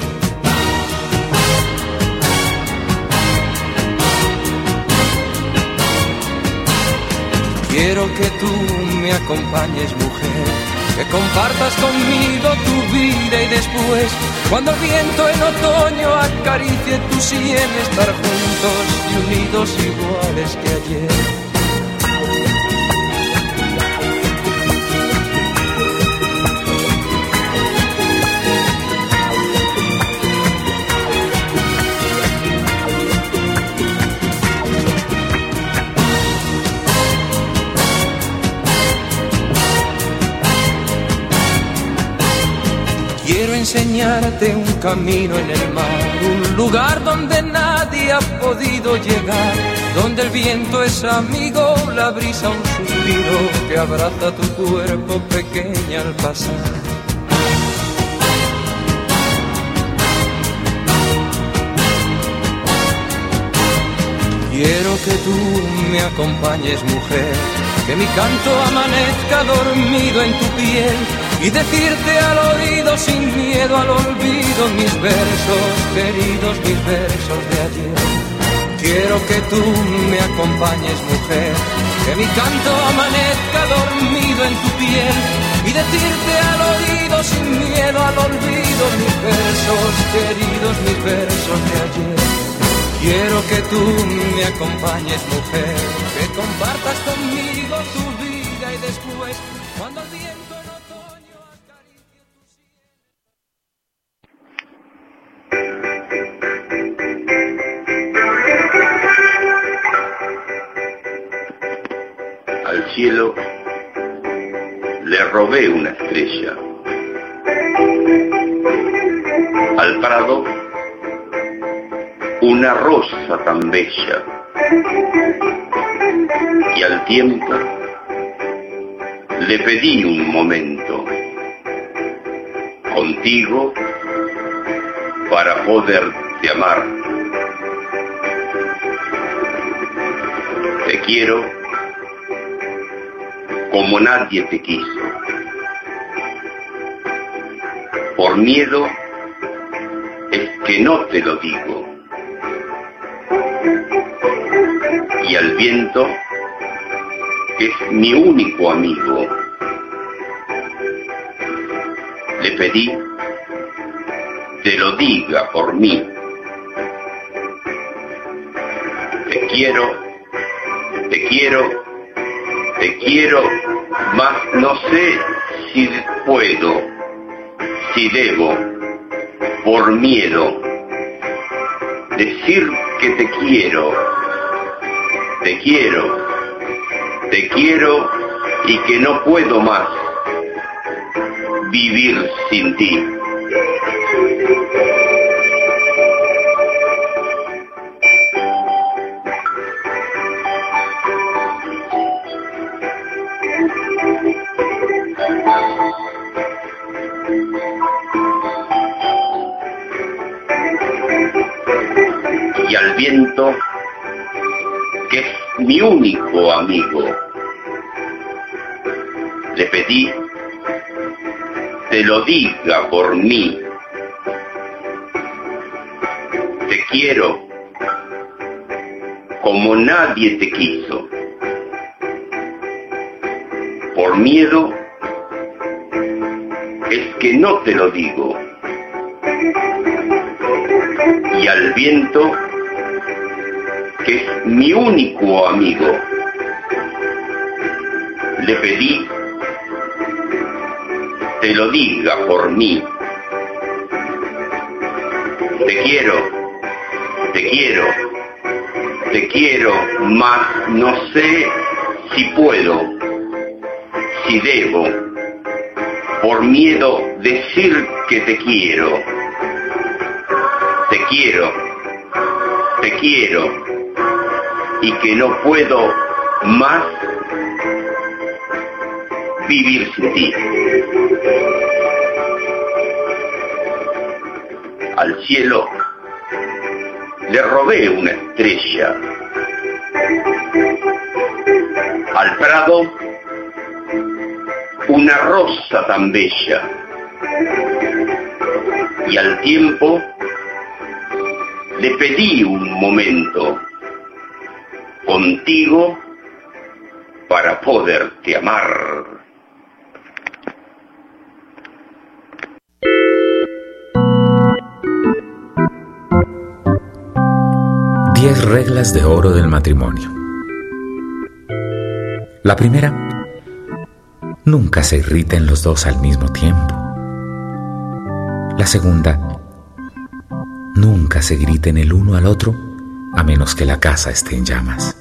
Quiero que tú me acompañes, mujer, que compartas conmigo tu vida y después, cuando el viento en otoño acaricie tu sien, estar juntos y unidos iguales que ayer. Quiero enseñarte un camino en el mar, un lugar donde nadie ha podido llegar, donde el viento es amigo, la brisa un suspiro que abraza tu cuerpo pequeña al pasar. Quiero que tú me acompañes, mujer, que mi canto amanezca dormido en tu piel y decirte al oído sin miedo al olvido mis versos queridos, mis versos de ayer. Quiero que tú me acompañes, mujer, que mi canto amanezca dormido en tu piel y decirte al oído sin miedo al olvido mis versos queridos, mis versos de ayer. Quiero que tú me acompañes, mujer, que compartas conmigo tu vida y después, cuando el viento en otoño acaricie tu sien. Al cielo le robé una estrella, al prado una rosa tan bella, y al tiempo le pedí un momento contigo para poderte amar. Te quiero como nadie te quiso. Por miedo es que no te lo digo. Y al viento, que es mi único amigo, le pedí te lo diga por mí. Te quiero, te quiero, te quiero, mas no sé si puedo, si debo, por miedo, decir que te quiero. Te quiero y que no puedo más, vivir sin ti. Y al viento, que es mi único amigo, le pedí te lo diga por mí. Te quiero como nadie te quiso. Por miedo es que no te lo digo. Y al viento, que es mi único amigo, le pedí te lo diga por mí. Te quiero, te quiero, te quiero, mas no sé si puedo, si debo, por miedo decir que te quiero. Te quiero, te quiero, y que no puedo más vivir sin ti. Al cielo le robé una estrella, al prado una rosa tan bella, y al tiempo le pedí un momento contigo para poderte amar. Diez reglas de oro del matrimonio. La primera: nunca se irriten los dos al mismo tiempo. La segunda: nunca se griten el uno al otro a menos que la casa esté en llamas.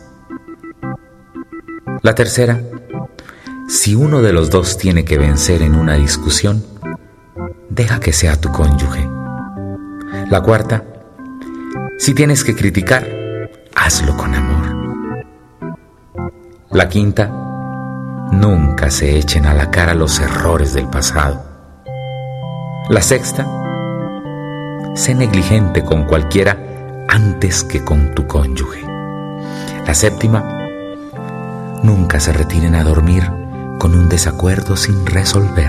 La tercera: si uno de los dos tiene que vencer en una discusión, deja que sea tu cónyuge. La cuarta: si tienes que criticar, hazlo con amor. La quinta: nunca se echen a la cara los errores del pasado. La sexta: sé negligente con cualquiera antes que con tu cónyuge. La séptima: nunca se retiren a dormir con un desacuerdo sin resolver.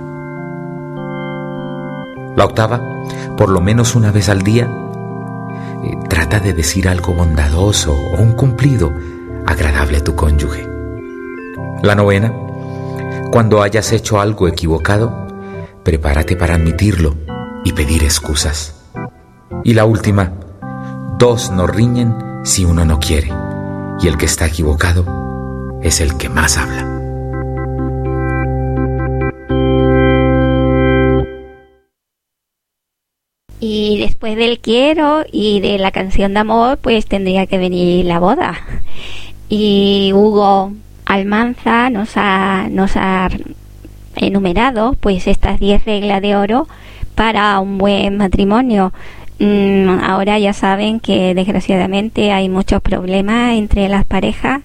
La octava: por lo menos una vez al día, trata de decir algo bondadoso o un cumplido agradable a tu cónyuge. La novena: cuando hayas hecho algo equivocado, prepárate para admitirlo y pedir excusas. Y la última: dos no riñen si uno no quiere, y el que está equivocado es el que más habla. Y después del quiero y de la canción de amor, pues tendría que venir la boda. Y Hugo Almanza nos ha enumerado pues estas 10 reglas de oro para un buen matrimonio. Ahora ya saben que desgraciadamente hay muchos problemas entre las parejas,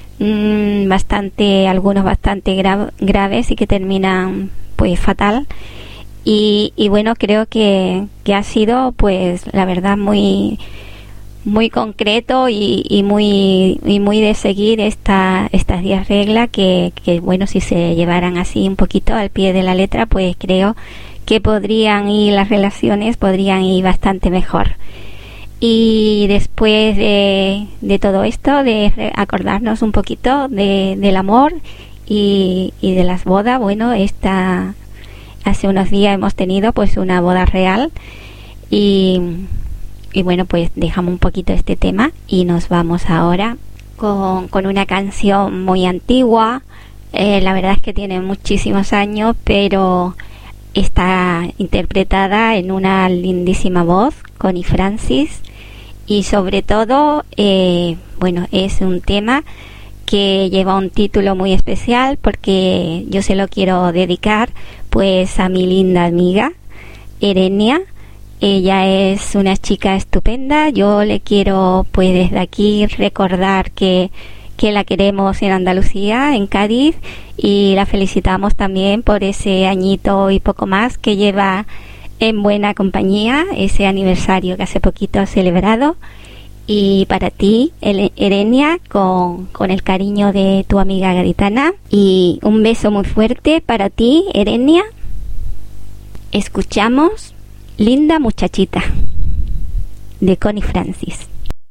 algunos bastante graves y que terminan pues fatal. Y bueno, creo que ha sido pues la verdad muy concreto y muy de seguir estas 10 reglas que bueno, si se llevaran así un poquito al pie de la letra, pues creo que las relaciones podrían ir bastante mejor. Y después de todo esto, de acordarnos un poquito del amor y de las bodas, bueno, hace unos días hemos tenido pues una boda real y bueno, pues dejamos un poquito este tema y nos vamos ahora con una canción muy antigua. La verdad es que tiene muchísimos años, pero está interpretada en una lindísima voz, Connie Francis, y sobre todo bueno, es un tema que lleva un título muy especial porque yo se lo quiero dedicar pues a mi linda amiga Erenia. Ella es una chica estupenda. Yo le quiero pues desde aquí recordar que la queremos en Andalucía, en Cádiz, y la felicitamos también por ese añito y poco más que lleva en buena compañía, ese aniversario que hace poquito ha celebrado. Y para ti, Erenia, con el cariño de tu amiga gaditana, y un beso muy fuerte para ti, Erenia. Escuchamos Linda Muchachita, de Connie Francis.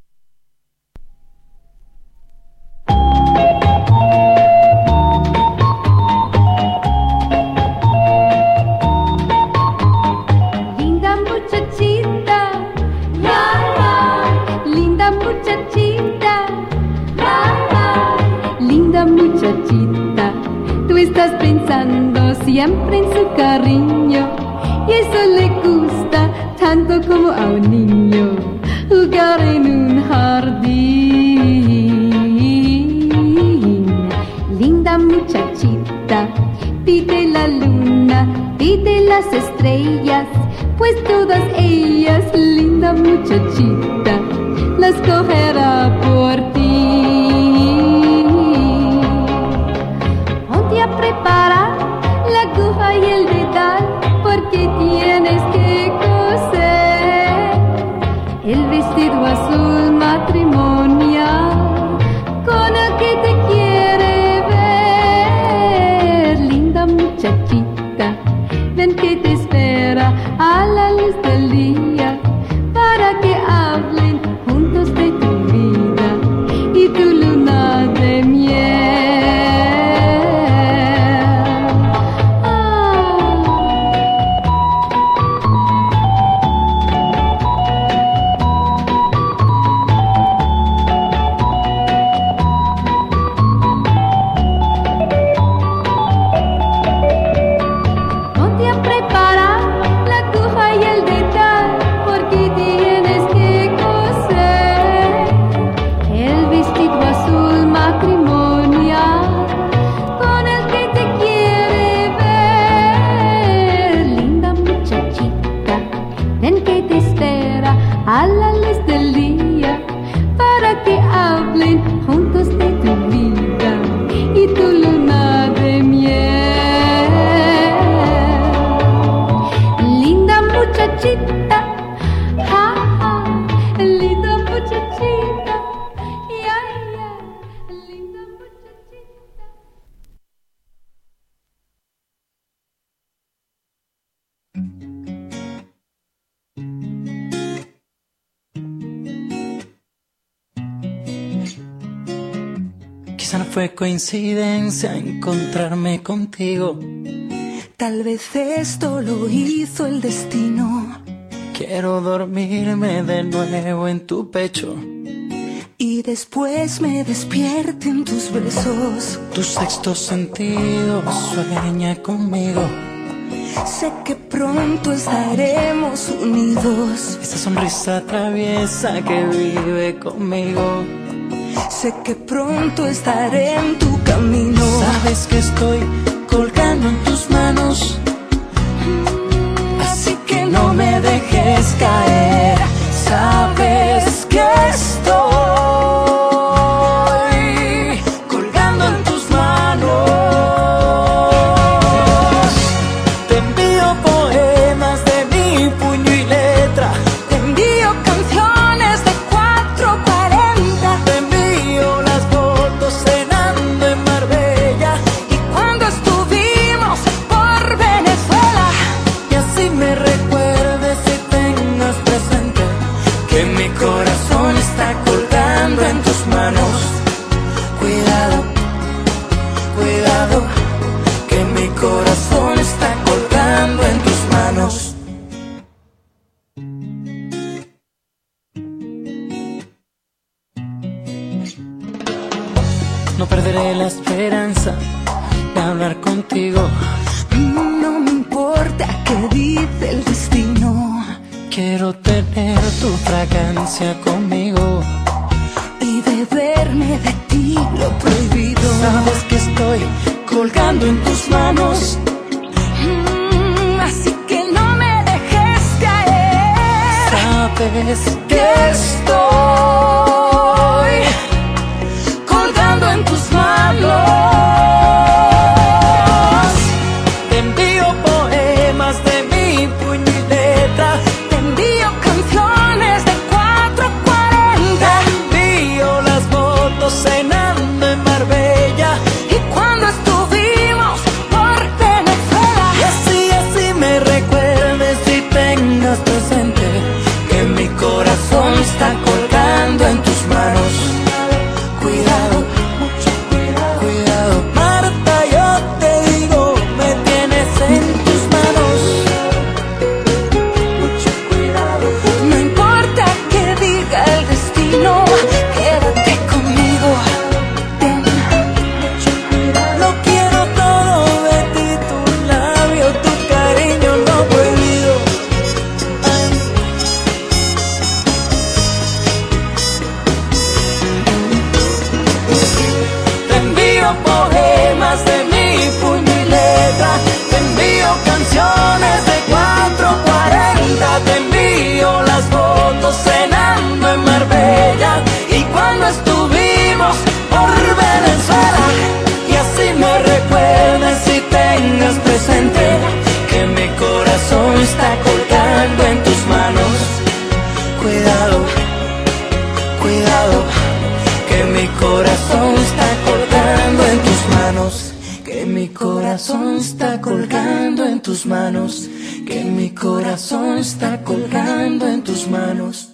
Linda muchachita, linda muchachita, linda muchachita, tú estás pensando siempre en su cariño, y eso le gusta tanto como a un niño, jugar en un jardín. Linda muchachita, pide la luna, pide las estrellas, pues todas ellas, linda muchachita, las cogerá por ti. Ponte a preparar la aguja y el dedal, porque tienes que coser el vestido azul matrimonial con el que te quiere ver. Linda muchachita, ven que te espera a la luz del día, para que hablen juntos de tu vida y tu luna de miel. Ponte a preparar la aguja y el dedal, porque tienes que coser el vestido azul matrimonial con el que te quiere ver. Linda muchachita, ven que te espera a la luz del día, para que hablen juntos de tu vida y tu luna de miel. Linda muchachita, ja, ja, linda muchachita, ya, ya, linda muchachita. Quizá no fue coincidencia encontrarme contigo. Tal vez esto lo hizo el destino. Quiero dormirme de nuevo en tu pecho y después me despierte en tus besos. Tu sexto sentido sueña conmigo. Sé que pronto estaremos unidos. Esa sonrisa traviesa que vive conmigo. Sé que pronto estaré en tu camino. Sabes que estoy colgando en tus manos, así que no me dejes caer. Sabes que estoy colgando en tus manos. Te envío poemas de mi puño y letra. Te envío canciones de 440. Te envío las fotos cenando en Marbella y cuando estuvimos por Venezuela. Y así me recuerdes y tengas presente que mi corazón está colgando en tus manos. Cuidado, cuidado, que mi corazón está colgando en tus manos. No perderé la esperanza de hablar contigo. No me importa qué dice el destino. Quiero tener tu fragancia conmigo y beberme de ti lo prohibido. Sabes que estoy colgando en tus manos. corazón está colgando en tus manos, que mi corazón está colgando en tus manos, que mi corazón está colgando en tus manos.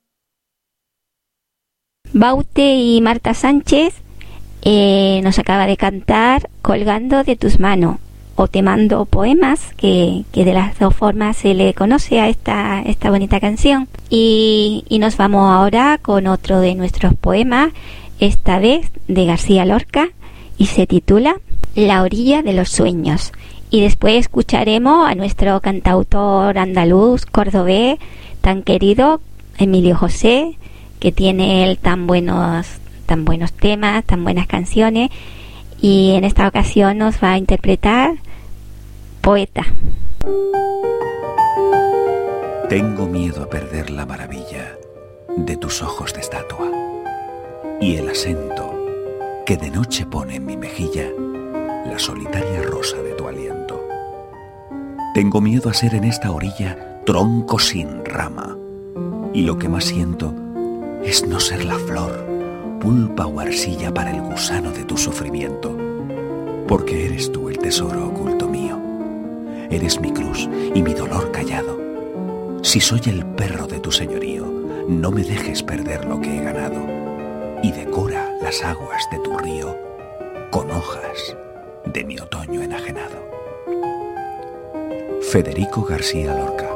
Baute y Marta Sánchez nos acaba de cantar Colgando de tus manos, o Te mando poemas, que de las dos formas se le conoce a esta bonita canción. Y nos vamos ahora con otro de nuestros poemas, esta vez de García Lorca, y se titula La orilla de los sueños. Y después escucharemos a nuestro cantautor andaluz, cordobés, tan querido, Emilio José, que tiene él tan buenos temas, tan buenas canciones, y en esta ocasión nos va a interpretar Poeta. Tengo miedo a perder la maravilla de tus ojos de estatua y el acento que de noche pone en mi mejilla la solitaria rosa de tu aliento. Tengo miedo a ser en esta orilla tronco sin rama, y lo que más siento es no ser la flor, pulpa o arcilla para el gusano de tu sufrimiento, porque eres tú el tesoro oculto mío, eres mi cruz y mi dolor callado. Si soy el perro de tu señorío, no me dejes perder lo que he ganado, y decora las aguas de tu río con hojas de mi otoño enajenado. Federico García Lorca.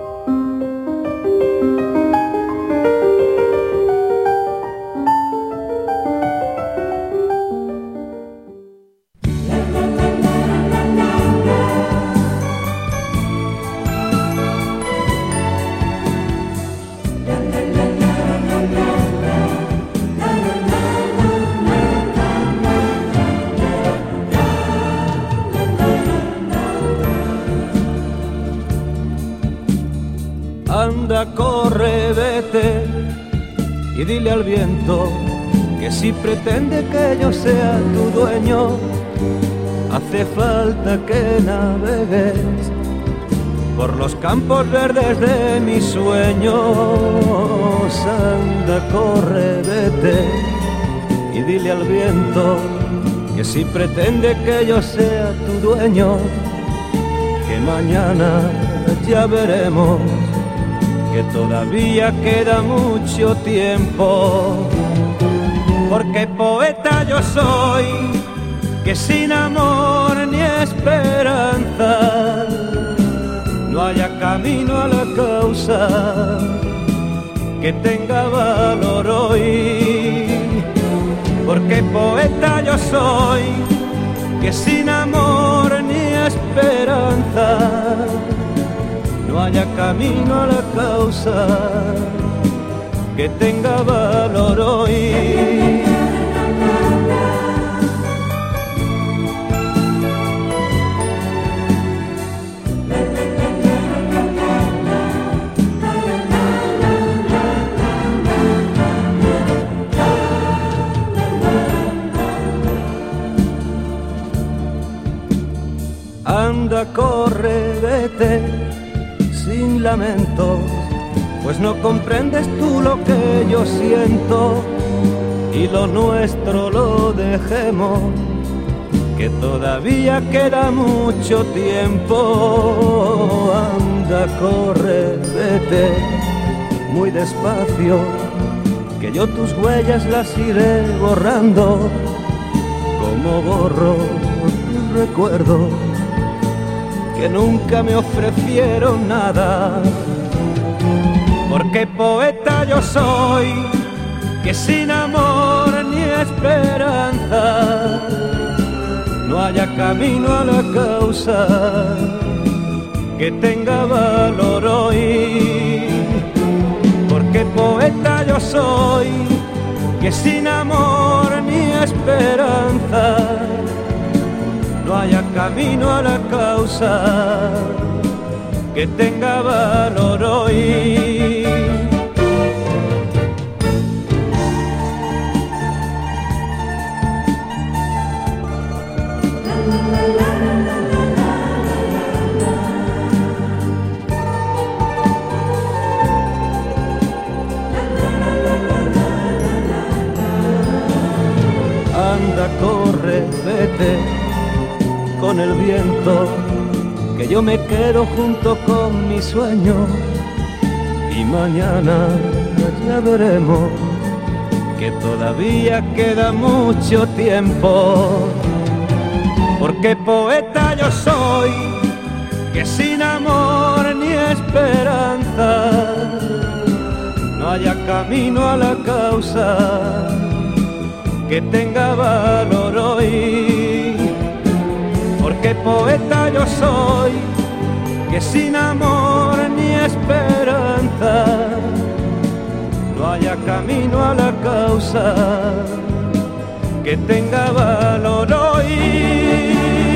Anda, corre, vete y dile al viento que si pretende que yo sea tu dueño, hace falta que navegues por los campos verdes de mis sueños. Anda, corre, vete y dile al viento que si pretende que yo sea tu dueño, que mañana ya veremos que todavía queda mucho tiempo, porque poeta yo soy, que sin amor ni esperanza no haya camino a la causa que tenga valor hoy, porque poeta yo soy, que sin amor ni esperanza no haya camino a la causa que tenga valor hoy. Anda, corre, vete sin lamentos, pues no comprendes tú lo que yo siento, y lo nuestro lo dejemos, que todavía queda mucho tiempo. Anda, corre, vete muy despacio, que yo tus huellas las iré borrando, como borro tus recuerdos que nunca me ofrecieron nada, porque poeta yo soy, que sin amor ni esperanza no haya camino a la causa que tenga valor hoy, porque poeta yo soy, que sin amor ni esperanza no haya camino a la causa que tenga valor hoy. anda, corre, vete con el viento, que yo me quedo junto con mi sueño y mañana ya veremos que todavía queda mucho tiempo, porque poeta yo soy, que sin amor ni esperanza no haya camino a la causa que tenga valor hoy, porque poeta yo soy, que sin amor ni esperanza no haya camino a la causa que tenga valor hoy.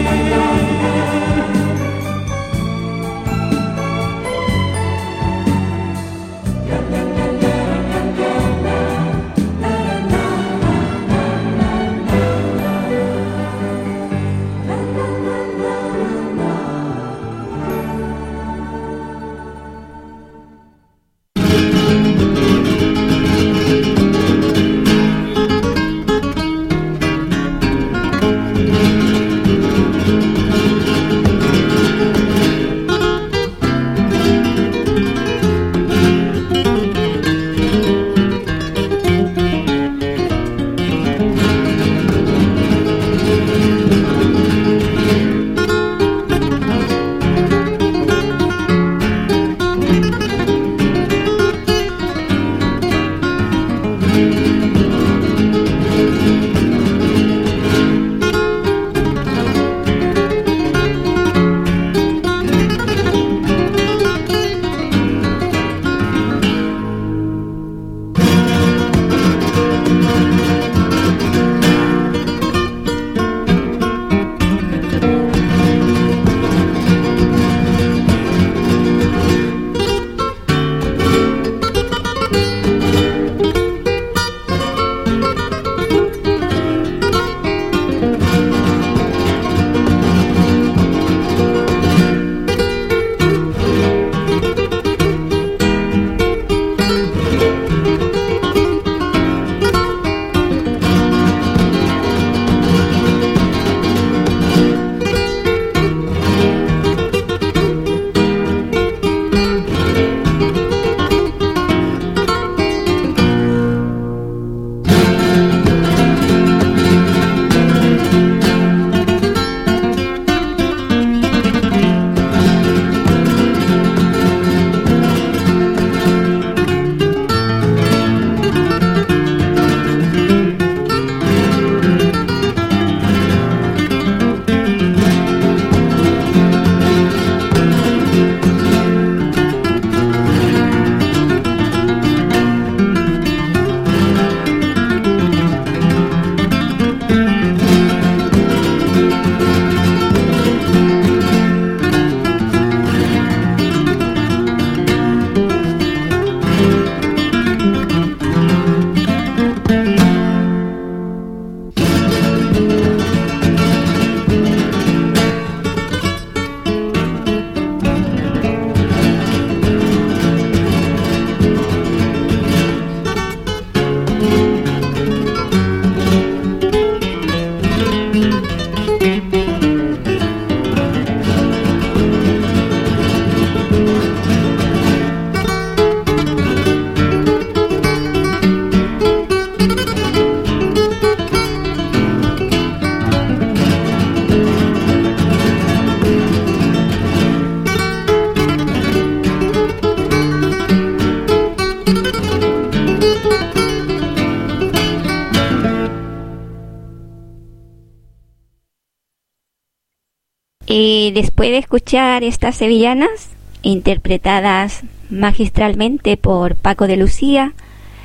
Y después de escuchar estas sevillanas, interpretadas magistralmente por Paco de Lucía,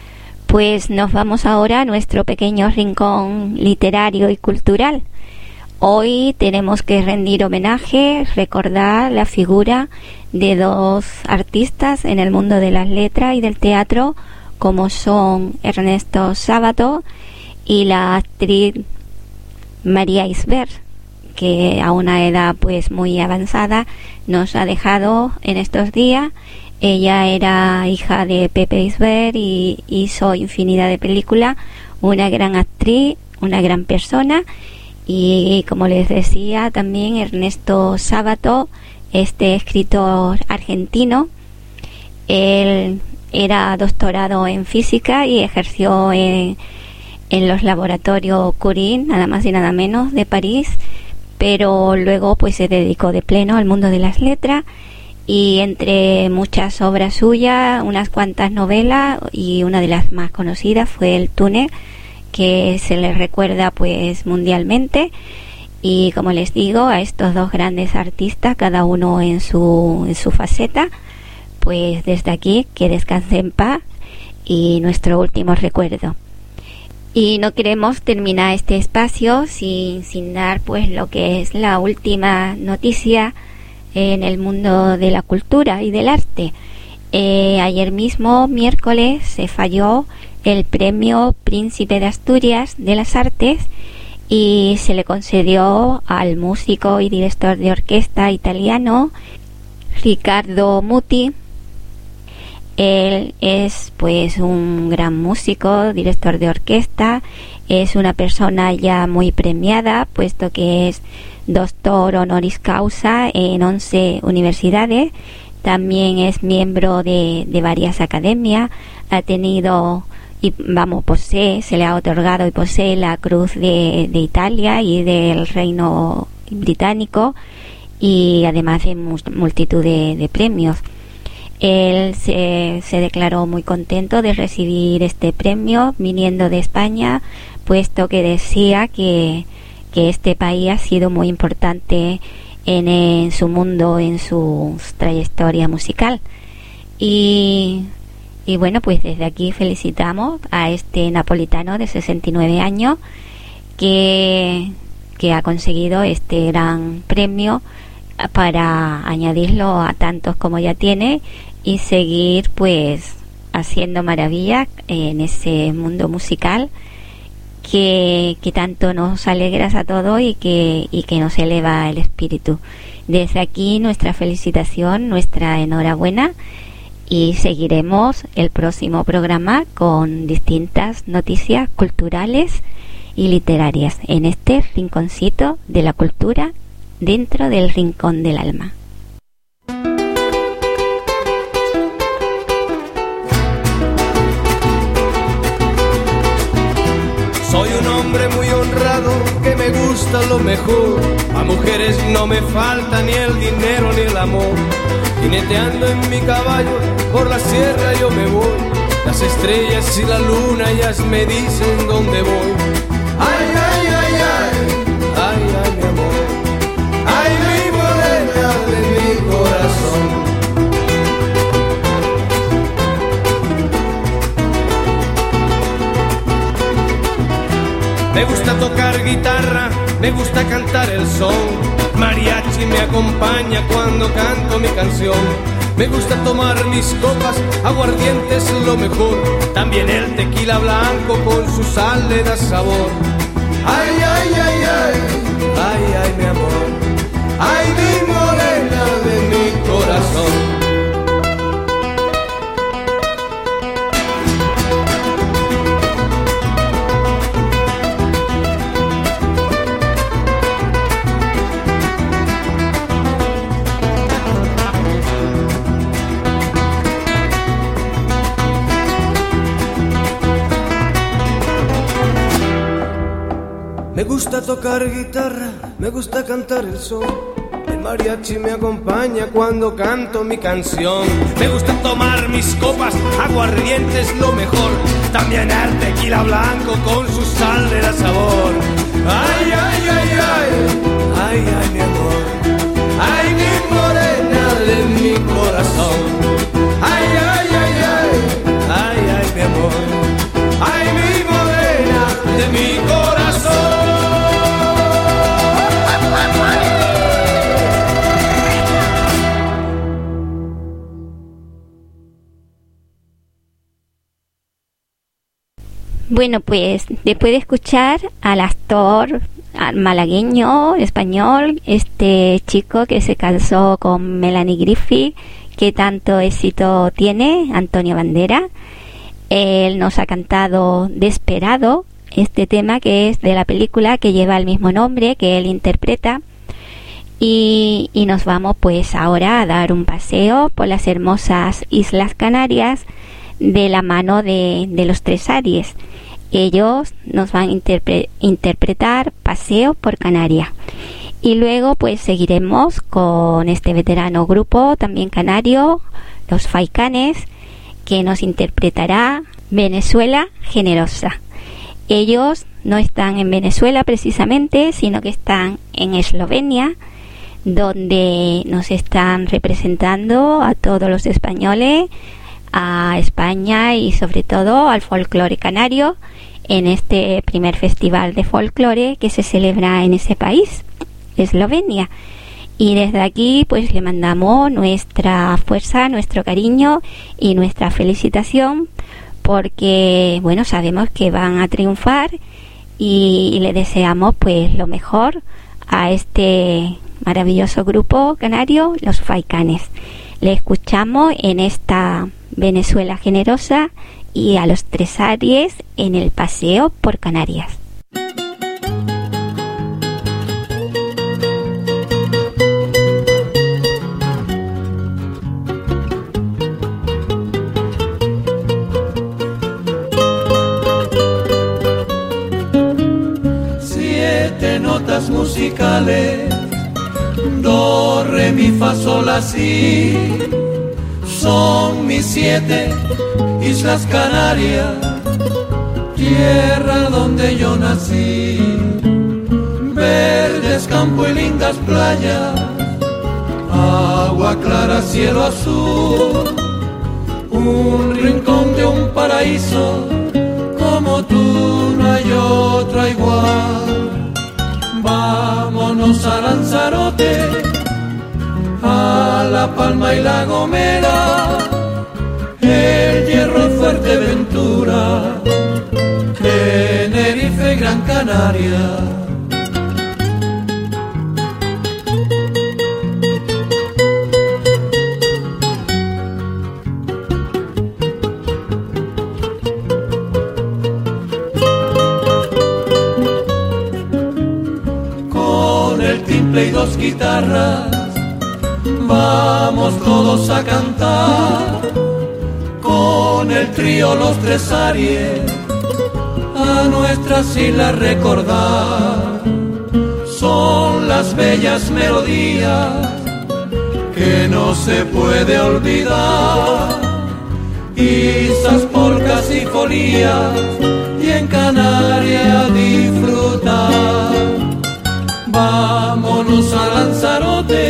pues nos vamos ahora a nuestro pequeño rincón literario y cultural. Hoy tenemos que rendir homenaje, recordar la figura de dos artistas en el mundo de las letras y del teatro, como son Ernesto Sábato y la actriz María Isbert, que a una edad pues muy avanzada nos ha dejado en estos días. Ella era hija de Pepe Isbert y hizo infinidad de películas, una gran actriz, una gran persona. Y como les decía también, Ernesto Sábato, este escritor argentino, él era doctorado en física y ejerció en los laboratorios Curie, nada más y nada menos, de París, pero luego pues se dedicó de pleno al mundo de las letras, y entre muchas obras suyas, unas cuantas novelas, y una de las más conocidas fue El túnel, que se le recuerda pues mundialmente. Y como les digo, a estos dos grandes artistas, cada uno en su faceta, pues desde aquí que descanse en paz y nuestro último recuerdo. Y no queremos terminar este espacio sin dar pues lo que es la última noticia en el mundo de la cultura y del arte. Ayer mismo, miércoles, se falló el premio Príncipe de Asturias de las Artes y se le concedió al músico y director de orquesta italiano Riccardo Muti. Él es pues un gran músico, director de orquesta, es una persona ya muy premiada, puesto que es doctor honoris causa en 11 universidades. También es miembro de varias academias, ha tenido posee, se le ha otorgado y posee la Cruz de Italia y del Reino Británico, y además de multitud de premios. Él se declaró muy contento de recibir este premio viniendo de España, puesto que decía que este país ha sido muy importante en su mundo, en su trayectoria musical. Y bueno, pues desde aquí felicitamos a este napolitano de 69 años que ha conseguido este gran premio, para añadirlo a tantos como ya tiene y seguir pues haciendo maravillas en ese mundo musical que tanto nos alegra a todos y que nos eleva el espíritu. Desde aquí nuestra felicitación, nuestra enhorabuena, y seguiremos el próximo programa con distintas noticias culturales y literarias en este rinconcito de la cultura dentro del rincón del alma. Soy un hombre muy honrado que me gusta lo mejor. A mujeres no me falta ni el dinero ni el amor. Jineteando en mi caballo por la sierra yo me voy. Las estrellas y la luna ellas me dicen dónde voy. Ay, ay, ay, ay, ay, ay, mi amor. Ay, mi morena de mi corazón. Me gusta tocar guitarra, me gusta cantar el son. Mariachi me acompaña cuando canto mi canción. Me gusta tomar mis copas, aguardiente es lo mejor. También el tequila blanco con su sal le da sabor. Ay, ay, ay, ay, ay, ay, mi amor. Ay, mi morena de mi corazón. Me gusta tocar guitarra, me gusta cantar el son. El mariachi me acompaña cuando canto mi canción. Me gusta tomar mis copas, aguardiente es lo mejor. También el tequila blanco con su sal le da sabor. Ay, ay, ay, ay, ay, ay, mi amor. Ay, mi morena de mi corazón. Ay, ay, ay, ay, ay, ay, mi amor. Ay, mi morena de mi corazón. Bueno, pues después de escuchar al actor malagueño, español, este chico que se casó con Melanie Griffith, que tanto éxito tiene, Antonio Banderas, él nos ha cantado Desperado, este tema que es de la película que lleva el mismo nombre que él interpreta. Y nos vamos pues ahora a dar un paseo por las hermosas Islas Canarias de la mano de los Tres Aries. Ellos nos van a interpretar Paseo por Canarias. Y luego pues seguiremos con este veterano grupo también canario, los Faicanes, que nos interpretará Venezuela Generosa. Ellos no están en Venezuela precisamente, sino que están en Eslovenia, donde nos están representando a todos los españoles, a España y sobre todo al folclore canario en este primer festival de folclore que se celebra en ese país, Eslovenia. Y desde aquí pues le mandamos nuestra fuerza, nuestro cariño y nuestra felicitación, porque bueno, sabemos que van a triunfar y le deseamos pues lo mejor a este maravilloso grupo canario, los Faicanes. Le escuchamos en esta Venezuela Generosa y a los Tres Aries en el Paseo por Canarias. Siete notas musicales, do, re, mi, fa, sol, la, si, son mis 7 Islas Canarias, tierra donde yo nací. Verdes campos y lindas playas, agua clara, cielo azul, un rincón de un paraíso, como tú no hay otra igual. Vámonos a Lanzarote, a La Palma y La Gomera, El Hierro y Fuerteventura, Tenerife y Gran Canaria. Con el timple y 2 guitarras vamos todos a cantar, con el trío los Tres Aries a nuestras islas recordar. Son las bellas melodías que no se puede olvidar, isas, polcas y folías, y en Canarias disfrutar. Vámonos a Lanzarote,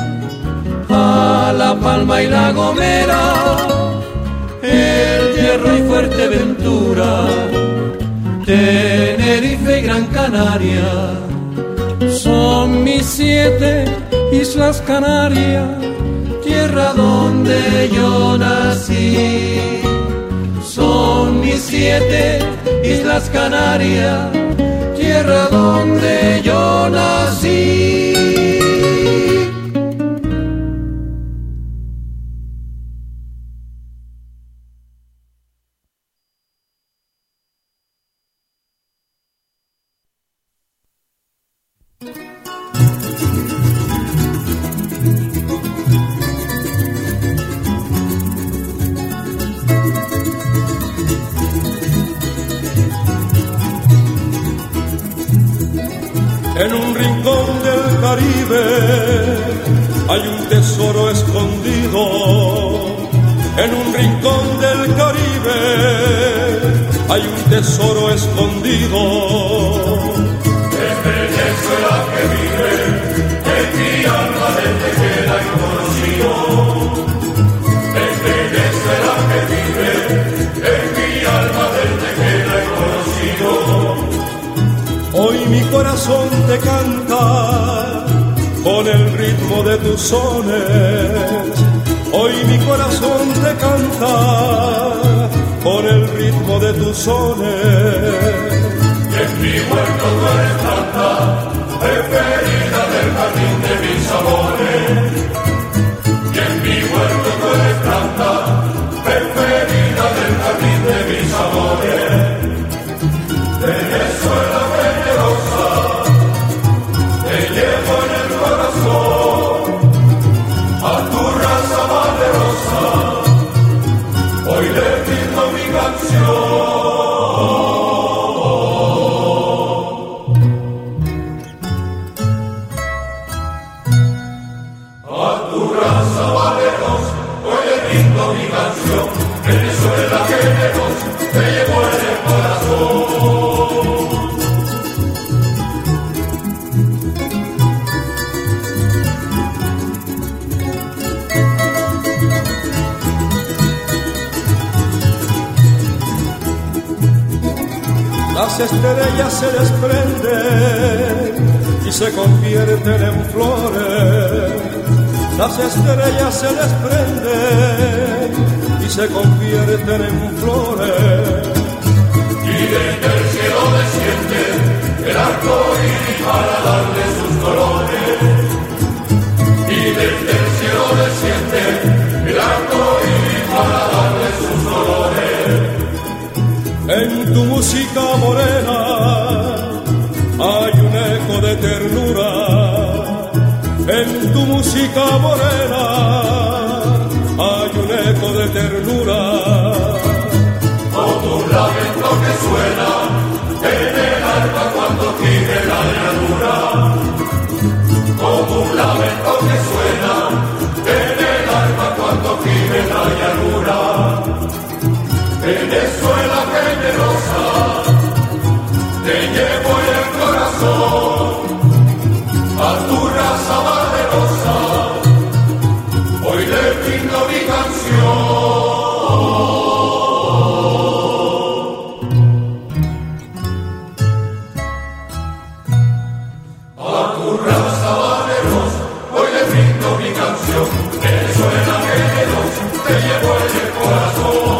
a La Palma y La Gomera, El Hierro y Fuerteventura, Tenerife y Gran Canaria. Son mis 7 Islas Canarias, tierra donde yo nací. Son mis 7 Islas Canarias, tierra donde yo nací. En un rincón del Caribe hay un tesoro escondido. En un rincón del Caribe hay un tesoro escondido. Es Venezuela que vive en mi alma desde que la he conocido. Es Venezuela que vive en mi alma desde que la he conocido. Hoy mi corazón te canta con el ritmo de tus sones. Hoy mi corazón te canta con el ritmo de tus sones. Y en mi huerto tú eres planta preferida del jardín de mis amores. Y en mi huerto tú eres planta preferida del jardín de mis amores. Las estrellas se desprenden y se convierten en flores. Las estrellas se desprenden y se convierten en flores. Y desde el cielo desciende el arco iris para darle sus colores. Y desde el cielo desciende el arco iris para darle sus colores. En tu música morena hay un eco de ternura. En tu música morena hay un eco de ternura. Como un lamento que suena en el alma cuando gime la llanura. Como un lamento que suena en el alma cuando gime la llanura. Venezuela generosa, te llevo en el corazón, a tu raza valerosa, hoy le brindo mi canción. Venezuela generosa, te llevo en el corazón.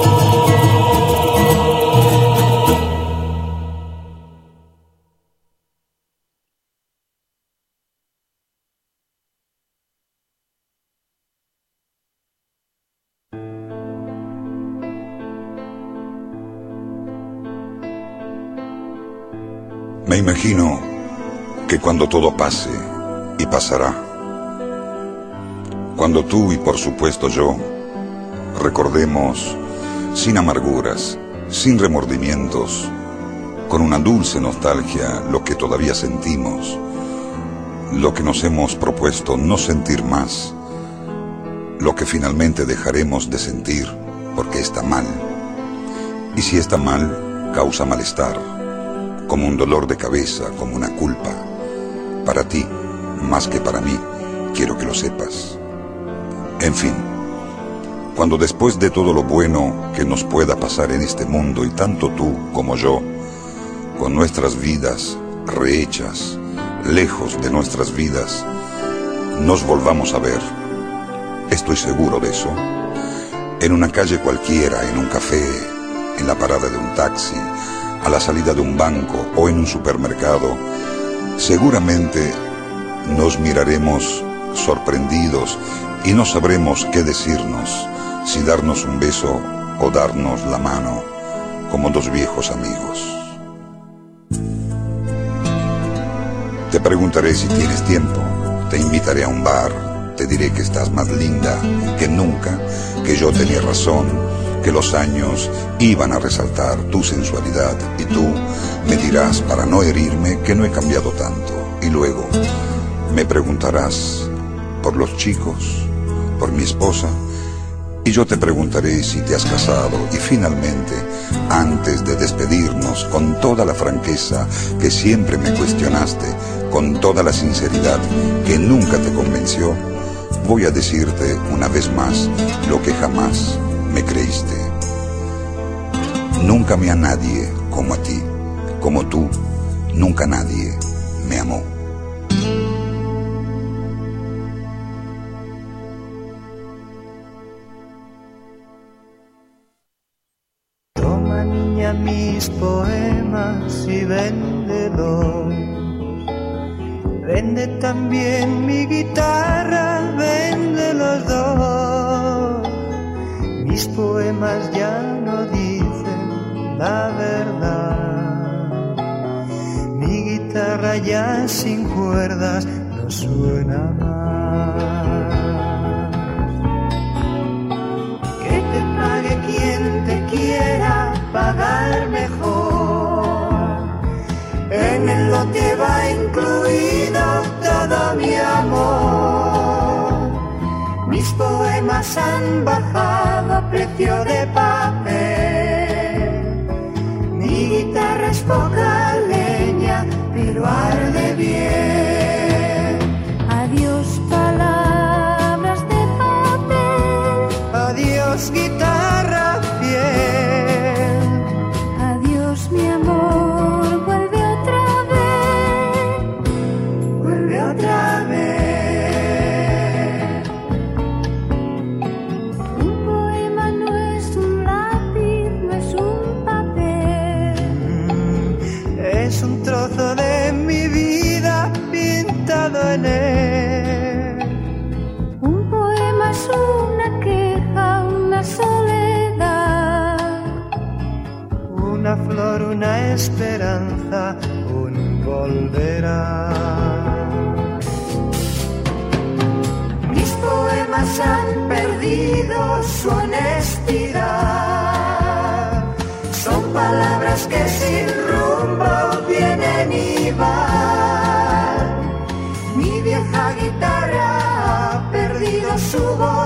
Me imagino que cuando todo pase, y pasará, cuando tú y por supuesto yo recordemos sin amarguras, sin remordimientos, con una dulce nostalgia lo que todavía sentimos, lo que nos hemos propuesto no sentir más, lo que finalmente dejaremos de sentir porque está mal. Y si está mal, causa malestar, como un dolor de cabeza, como una culpa. Para ti, más que para mí, quiero que lo sepas. En fin, cuando después de todo lo bueno que nos pueda pasar en este mundo, y tanto tú como yo, con nuestras vidas rehechas, lejos de nuestras vidas, nos volvamos a ver, estoy seguro de eso, en una calle cualquiera, en un café, en la parada de un taxi, a la salida de un banco o en un supermercado, seguramente nos miraremos sorprendidos y no sabremos qué decirnos, si darnos un beso o darnos la mano, como dos viejos amigos. Te preguntaré si tienes tiempo, te invitaré a un bar, te diré que estás más linda que nunca, que yo tenía razón, que los años iban a resaltar tu sensualidad, y tú me dirás, para no herirme, que no he cambiado tanto. Y luego me preguntarás por los chicos, por mi esposa, y yo te preguntaré si te has casado. Y finalmente, antes de despedirnos, con toda la franqueza que siempre me cuestionaste, con toda la sinceridad que nunca te convenció, voy a decirte una vez más lo que jamás me creíste. Nunca amé a nadie como a ti, como tú, nunca nadie me amó. Toma, niña, mis poemas y véndelos. Vende también mi guitarra, vende los dos. Mis poemas ya no dicen la verdad. Mi guitarra ya sin cuerdas no suena más. Que te pague quien te quiera pagar mejor. En el lote va incluido todo mi amor. Mis poemas han bajado a precio de papel. Mi guitarra es poca leña, pero arde bien. Adiós, palabras de papel. Adiós, guitarra fiel. Adiós, mi amor. Mis poemas han perdido su honestidad. Son palabras que sin rumbo vienen y van. Mi vieja guitarra ha perdido su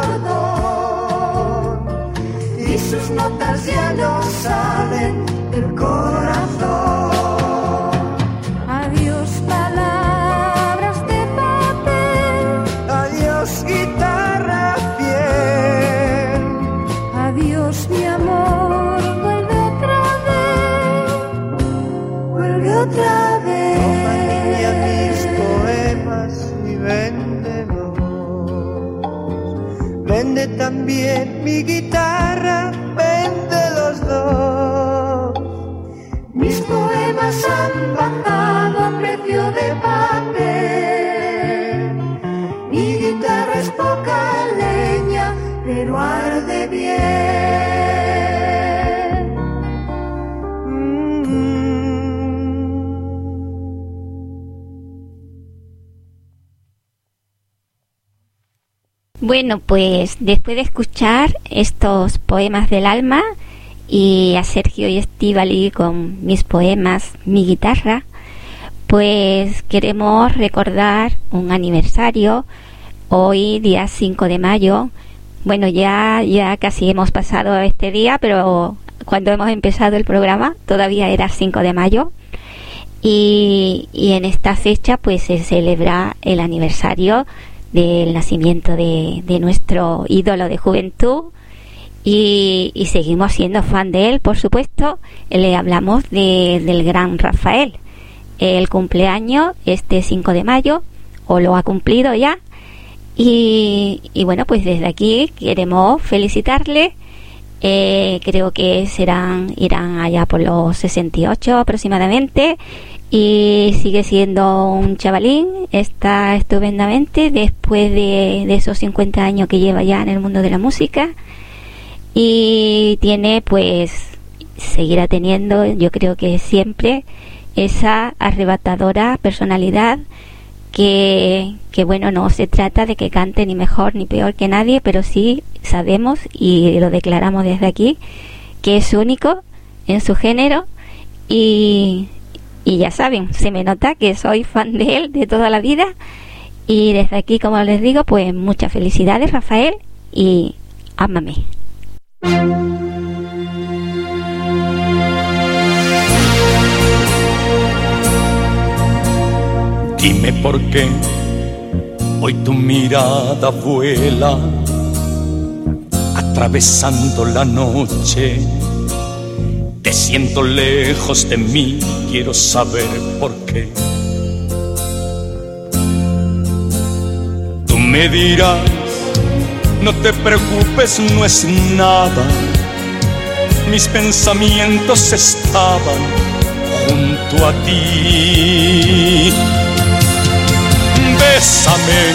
bordón y sus notas ya no salen del corazón. Adiós, palabras de papel. Adiós, guitarra fiel. Adiós, mi amor, vuelve otra vez. Vuelve otra vez. Toma, niña, mis poemas y véndelos. Vende también mi guitarra, vende los dos. Mis poemas han bajado a precio de papel. Mi guitarra es poca leña, pero arde bien. Bueno, pues después de escuchar estos poemas del alma y a Sergio y Estíbaliz con mis poemas, mi guitarra, pues queremos recordar un aniversario. Hoy, día 5 de mayo, bueno, ya casi hemos pasado este día, pero cuando hemos empezado el programa todavía era 5 de mayo. Y en esta fecha pues se celebra el aniversario del nacimiento de nuestro ídolo de juventud y seguimos siendo fan de él, por supuesto. Le hablamos del gran Rafael. El cumpleaños este 5 de mayo, o lo ha cumplido ya, y bueno, pues desde aquí queremos felicitarle. Creo que irán allá por los 68 aproximadamente, y sigue siendo un chavalín, está estupendamente después de esos 50 años que lleva ya en el mundo de la música, y tiene, pues seguirá teniendo, yo creo que siempre, esa arrebatadora personalidad que bueno, no se trata de que cante ni mejor ni peor que nadie, pero sí sabemos y lo declaramos desde aquí que es único en su género, y ya saben, se me nota que soy fan de él de toda la vida, y desde aquí, como les digo, pues muchas felicidades, Rafael, y ámame. Dime por qué hoy tu mirada vuela atravesando la noche. Te siento lejos de mí, quiero saber por qué. Tú me dirás, no te preocupes, no es nada. Mis pensamientos estaban junto a ti. Bésame,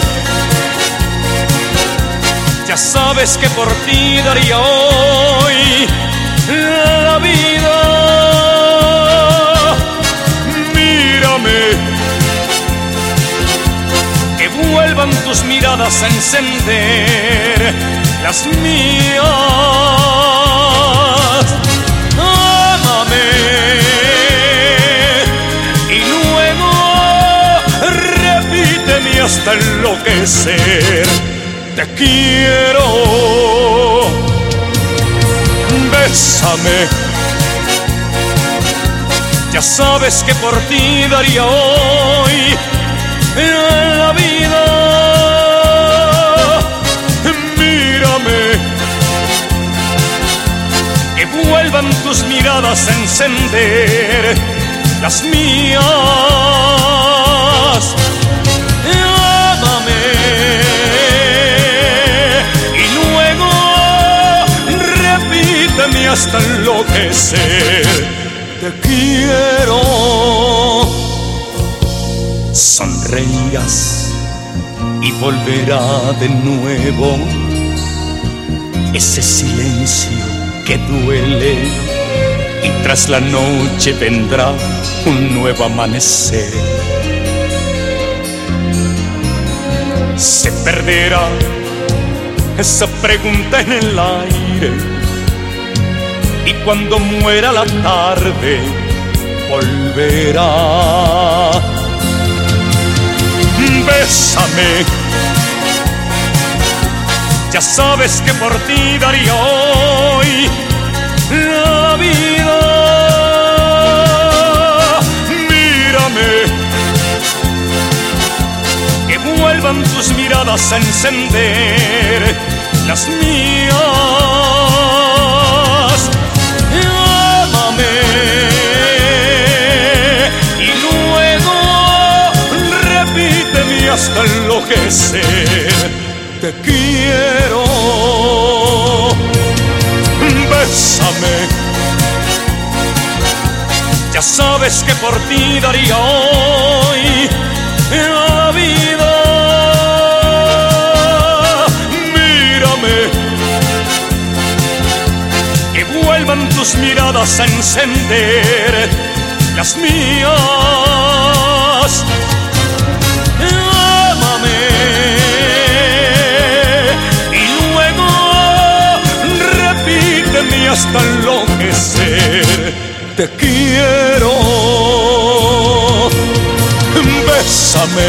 ya sabes que por ti daría hoy la vida. Mírame, que vuelvan tus miradas a encender las mías. Ámame y luego repíteme hasta enloquecer. Te quiero. Bésame, ya sabes que por ti daría hoy la vida. Mírame, que vuelvan tus miradas a encender las mías. Ámame y luego repíteme hasta enloquecer. Te quiero. Sonreirás y volverá de nuevo ese silencio que duele, y tras la noche vendrá un nuevo amanecer. se perderá esa pregunta en el aire. Y cuando muera la tarde, volverá. Bésame, ya sabes que por ti daría hoy la vida. Mírame, que vuelvan tus miradas a encender las mías. Ámame y luego repíteme hasta enloquecer. Te quiero, bésame, ya sabes que por ti daría hoy la vida. Mírame, que vuelvan tus miradas a encender las mías. Ámame y luego repíteme hasta enloquecer. Te quiero, bésame,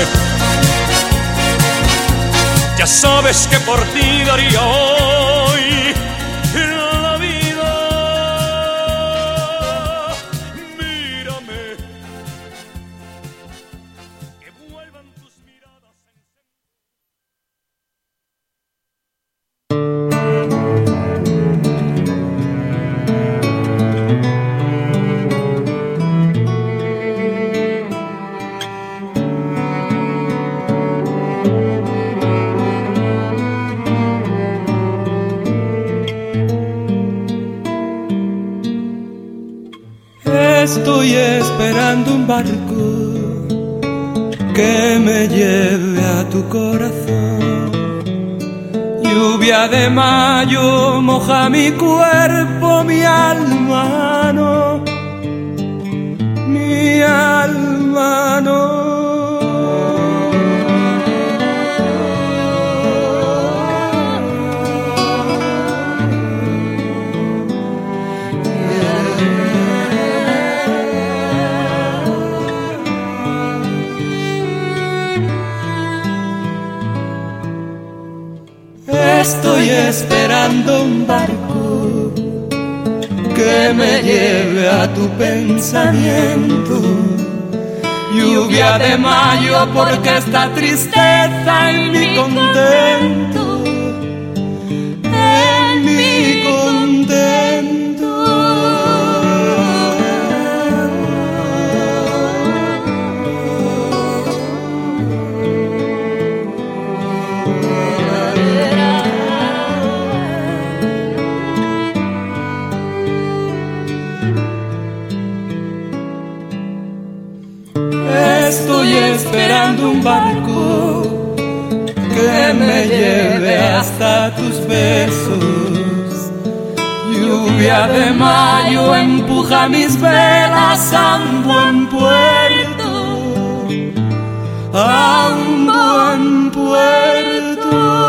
ya sabes que por ti daría hoy la vida. Mírame, que vuelvan tus miradas. Estoy esperando un barco que me lleve a tu corazón. Lluvia de mayo moja mi cuerpo, mi alma no, mi alma no. Estoy esperando un barco que me lleve a tu pensamiento. Lluvia de mayo porque esta tristeza en mi contento, en mi contento. Estoy esperando un barco que me lleve hasta tus besos. Lluvia de mayo empuja mis velas a un buen puerto, a un buen puerto.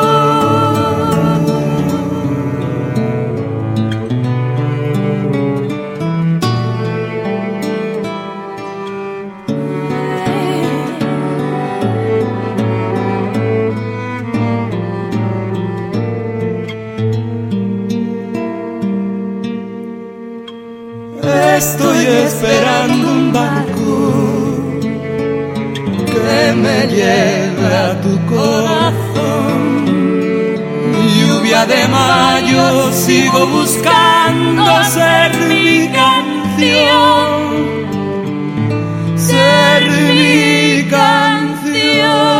Estoy esperando un barco que me lleve a tu corazón. Lluvia de mayo, sigo buscando ser mi canción, ser mi canción.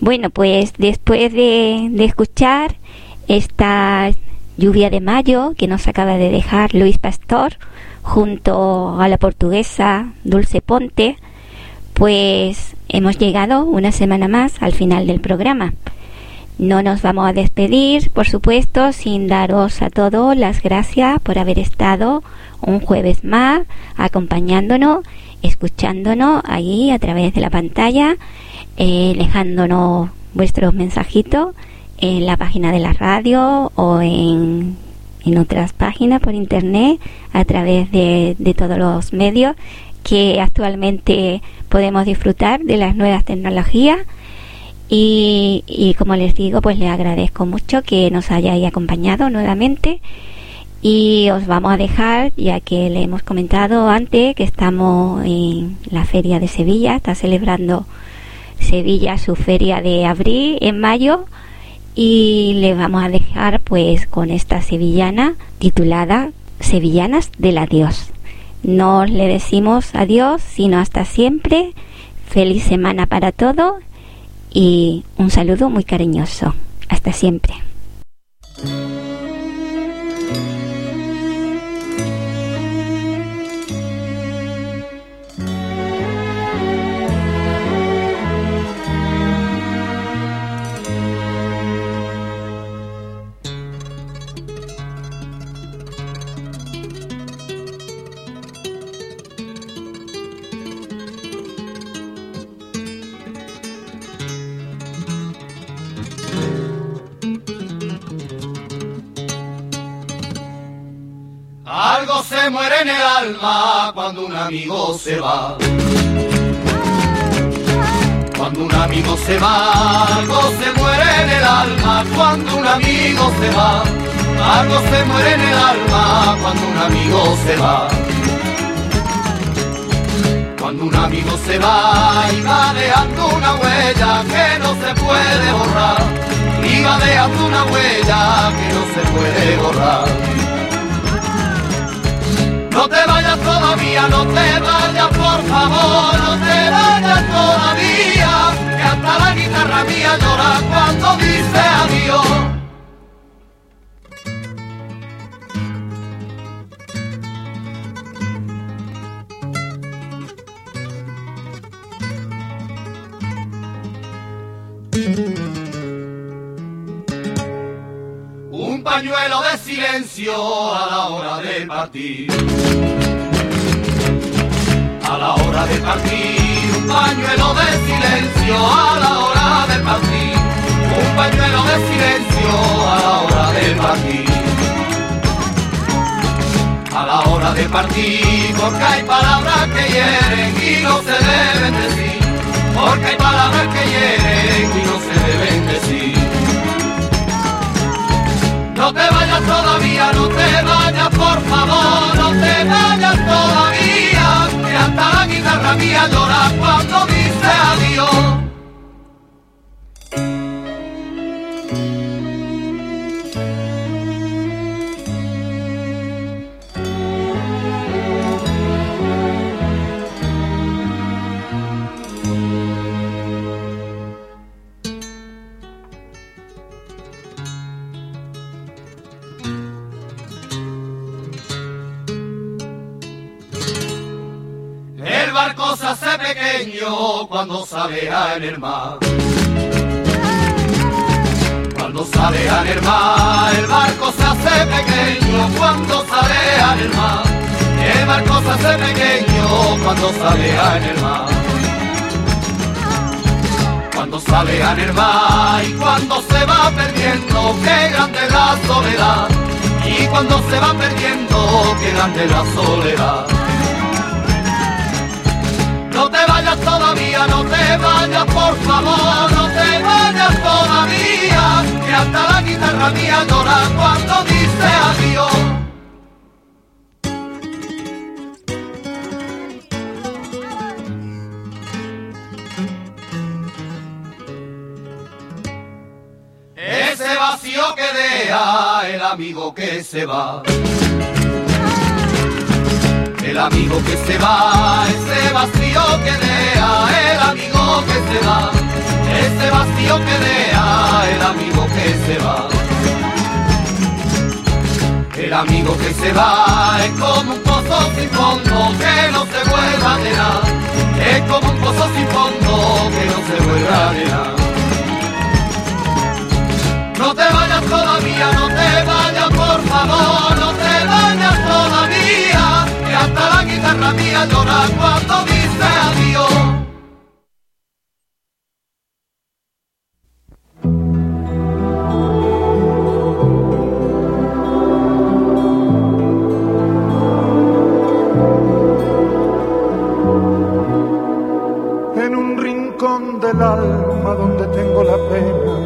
Bueno, pues después de escuchar esta lluvia de mayo que nos acaba de dejar Luis Pastor junto a la portuguesa Dulce Ponte, pues hemos llegado una semana más al final del programa. No nos vamos a despedir, por supuesto, sin daros a todos las gracias por haber estado un jueves más acompañándonos, escuchándonos ahí a través de la pantalla, dejándonos vuestros mensajitos en la página de la radio o en otras páginas por internet, a través de todos los medios que actualmente podemos disfrutar de las nuevas tecnologías. Y como les digo, pues les agradezco mucho que nos hayáis acompañado nuevamente, y os vamos a dejar, ya que le hemos comentado antes que estamos en la Feria de Sevilla. Está celebrando Sevilla su feria de abril en mayo, y les vamos a dejar pues con esta sevillana titulada Sevillanas del Adiós. No le decimos adiós, sino hasta siempre. Feliz semana para todos y un saludo muy cariñoso. Hasta siempre. Algo se muere en el alma cuando un amigo se va. Cuando un amigo se va, algo se muere en el alma cuando un amigo se va. Algo se muere en el alma cuando un amigo se va. Cuando un amigo se va y va dejando una huella que no se puede borrar. Y va dejando una huella que no se puede borrar. No te vayas todavía, no te vayas por favor, no te vayas todavía, que hasta la guitarra mía llora cuando dice adiós. Un pañuelo de silencio a la hora de partir. A la hora de partir, un pañuelo de silencio a la hora de partir. Un pañuelo de silencio a la hora de partir. A la hora de partir, porque hay palabras que hieren y no se deben decir. Porque hay palabras que hieren y no se deben decir. No te vayas todavía, no te vayas por favor, no te vayas todavía, que hasta la guitarra mía llora cuando dice adiós. El barco se hace pequeño cuando saleja en el mar. Cuando saleja en el mar, el barco se hace pequeño cuando saleja en el mar. El barco se hace pequeño cuando saleja en el mar. Cuando saleja en el mar y cuando se va perdiendo, qué grande es la soledad. Y cuando se va perdiendo, qué grande es la soledad. No te vayas todavía, no te vayas por favor, no te vayas todavía, que hasta la guitarra mía llora cuando dice adiós. Ese vacío que deja el amigo que se va. El amigo que se va, ese vacío que deja, el amigo que se va, ese vacío que deja el amigo que se va. El amigo que se va es como un pozo sin fondo que no se vuelva a llenar. Es como un pozo sin fondo que no se vuelva a llenar. No te vayas todavía, no te vayas por favor, no te vayas todavía, que hasta la guitarra mía llora cuando dice adiós. En un rincón del alma donde tengo la pena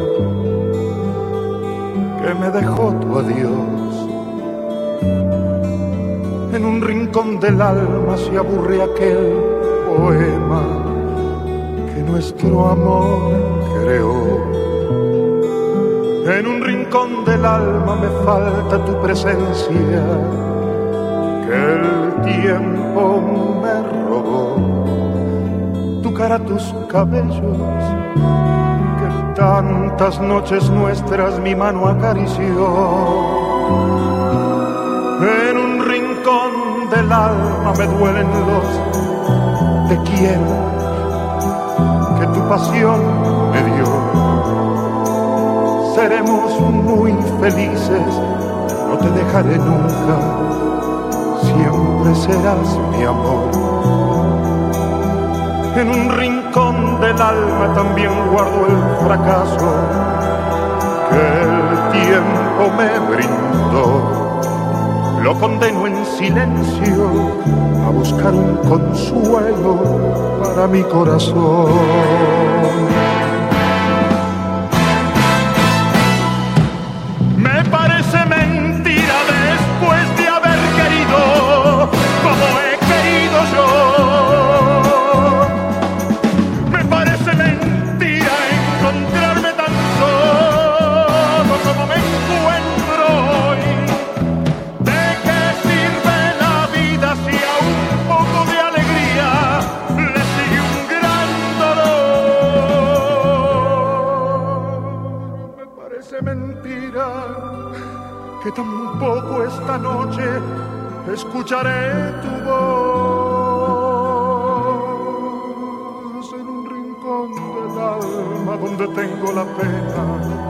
que me dejó tu adiós. En un rincón del alma se aburre aquel poema que nuestro amor creó. En un rincón del alma me falta tu presencia que el tiempo me robó. Tu cara, tus cabellos, que tantas noches nuestras mi mano acarició. En un rincón del alma me duelen los te quiero que tu pasión me dio. Seremos muy felices, no te dejaré nunca, siempre serás mi amor. En un rincón del alma también guardo el fracaso que el tiempo me brindó. Lo condeno en silencio a buscar un consuelo para mi corazón. Me parece mentira después de haber querido como he querido yo. Me parece mentira encontrarme tan solo como me encuentro hoy. ¿De qué sirve la vida si a un poco de alegría le sigue un gran dolor? Me parece mentira que tampoco esta noche escucharé tu voz. En un rincón del alma donde tengo la pena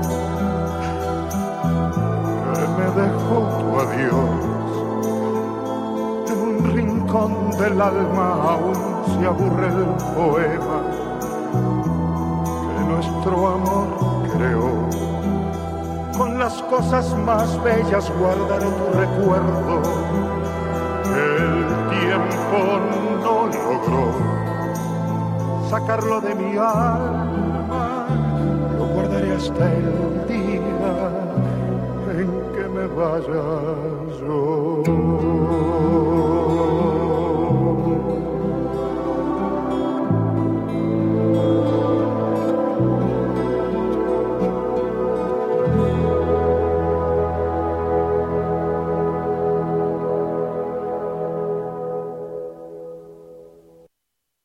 que me dejó tu adiós. En un rincón del alma aún se aburre el poema que nuestro amor creó. Con las cosas más bellas guardaré tu recuerdo que el tiempo no logró sacarlo de mi alma. Lo guardaré hasta el día en que me vaya yo.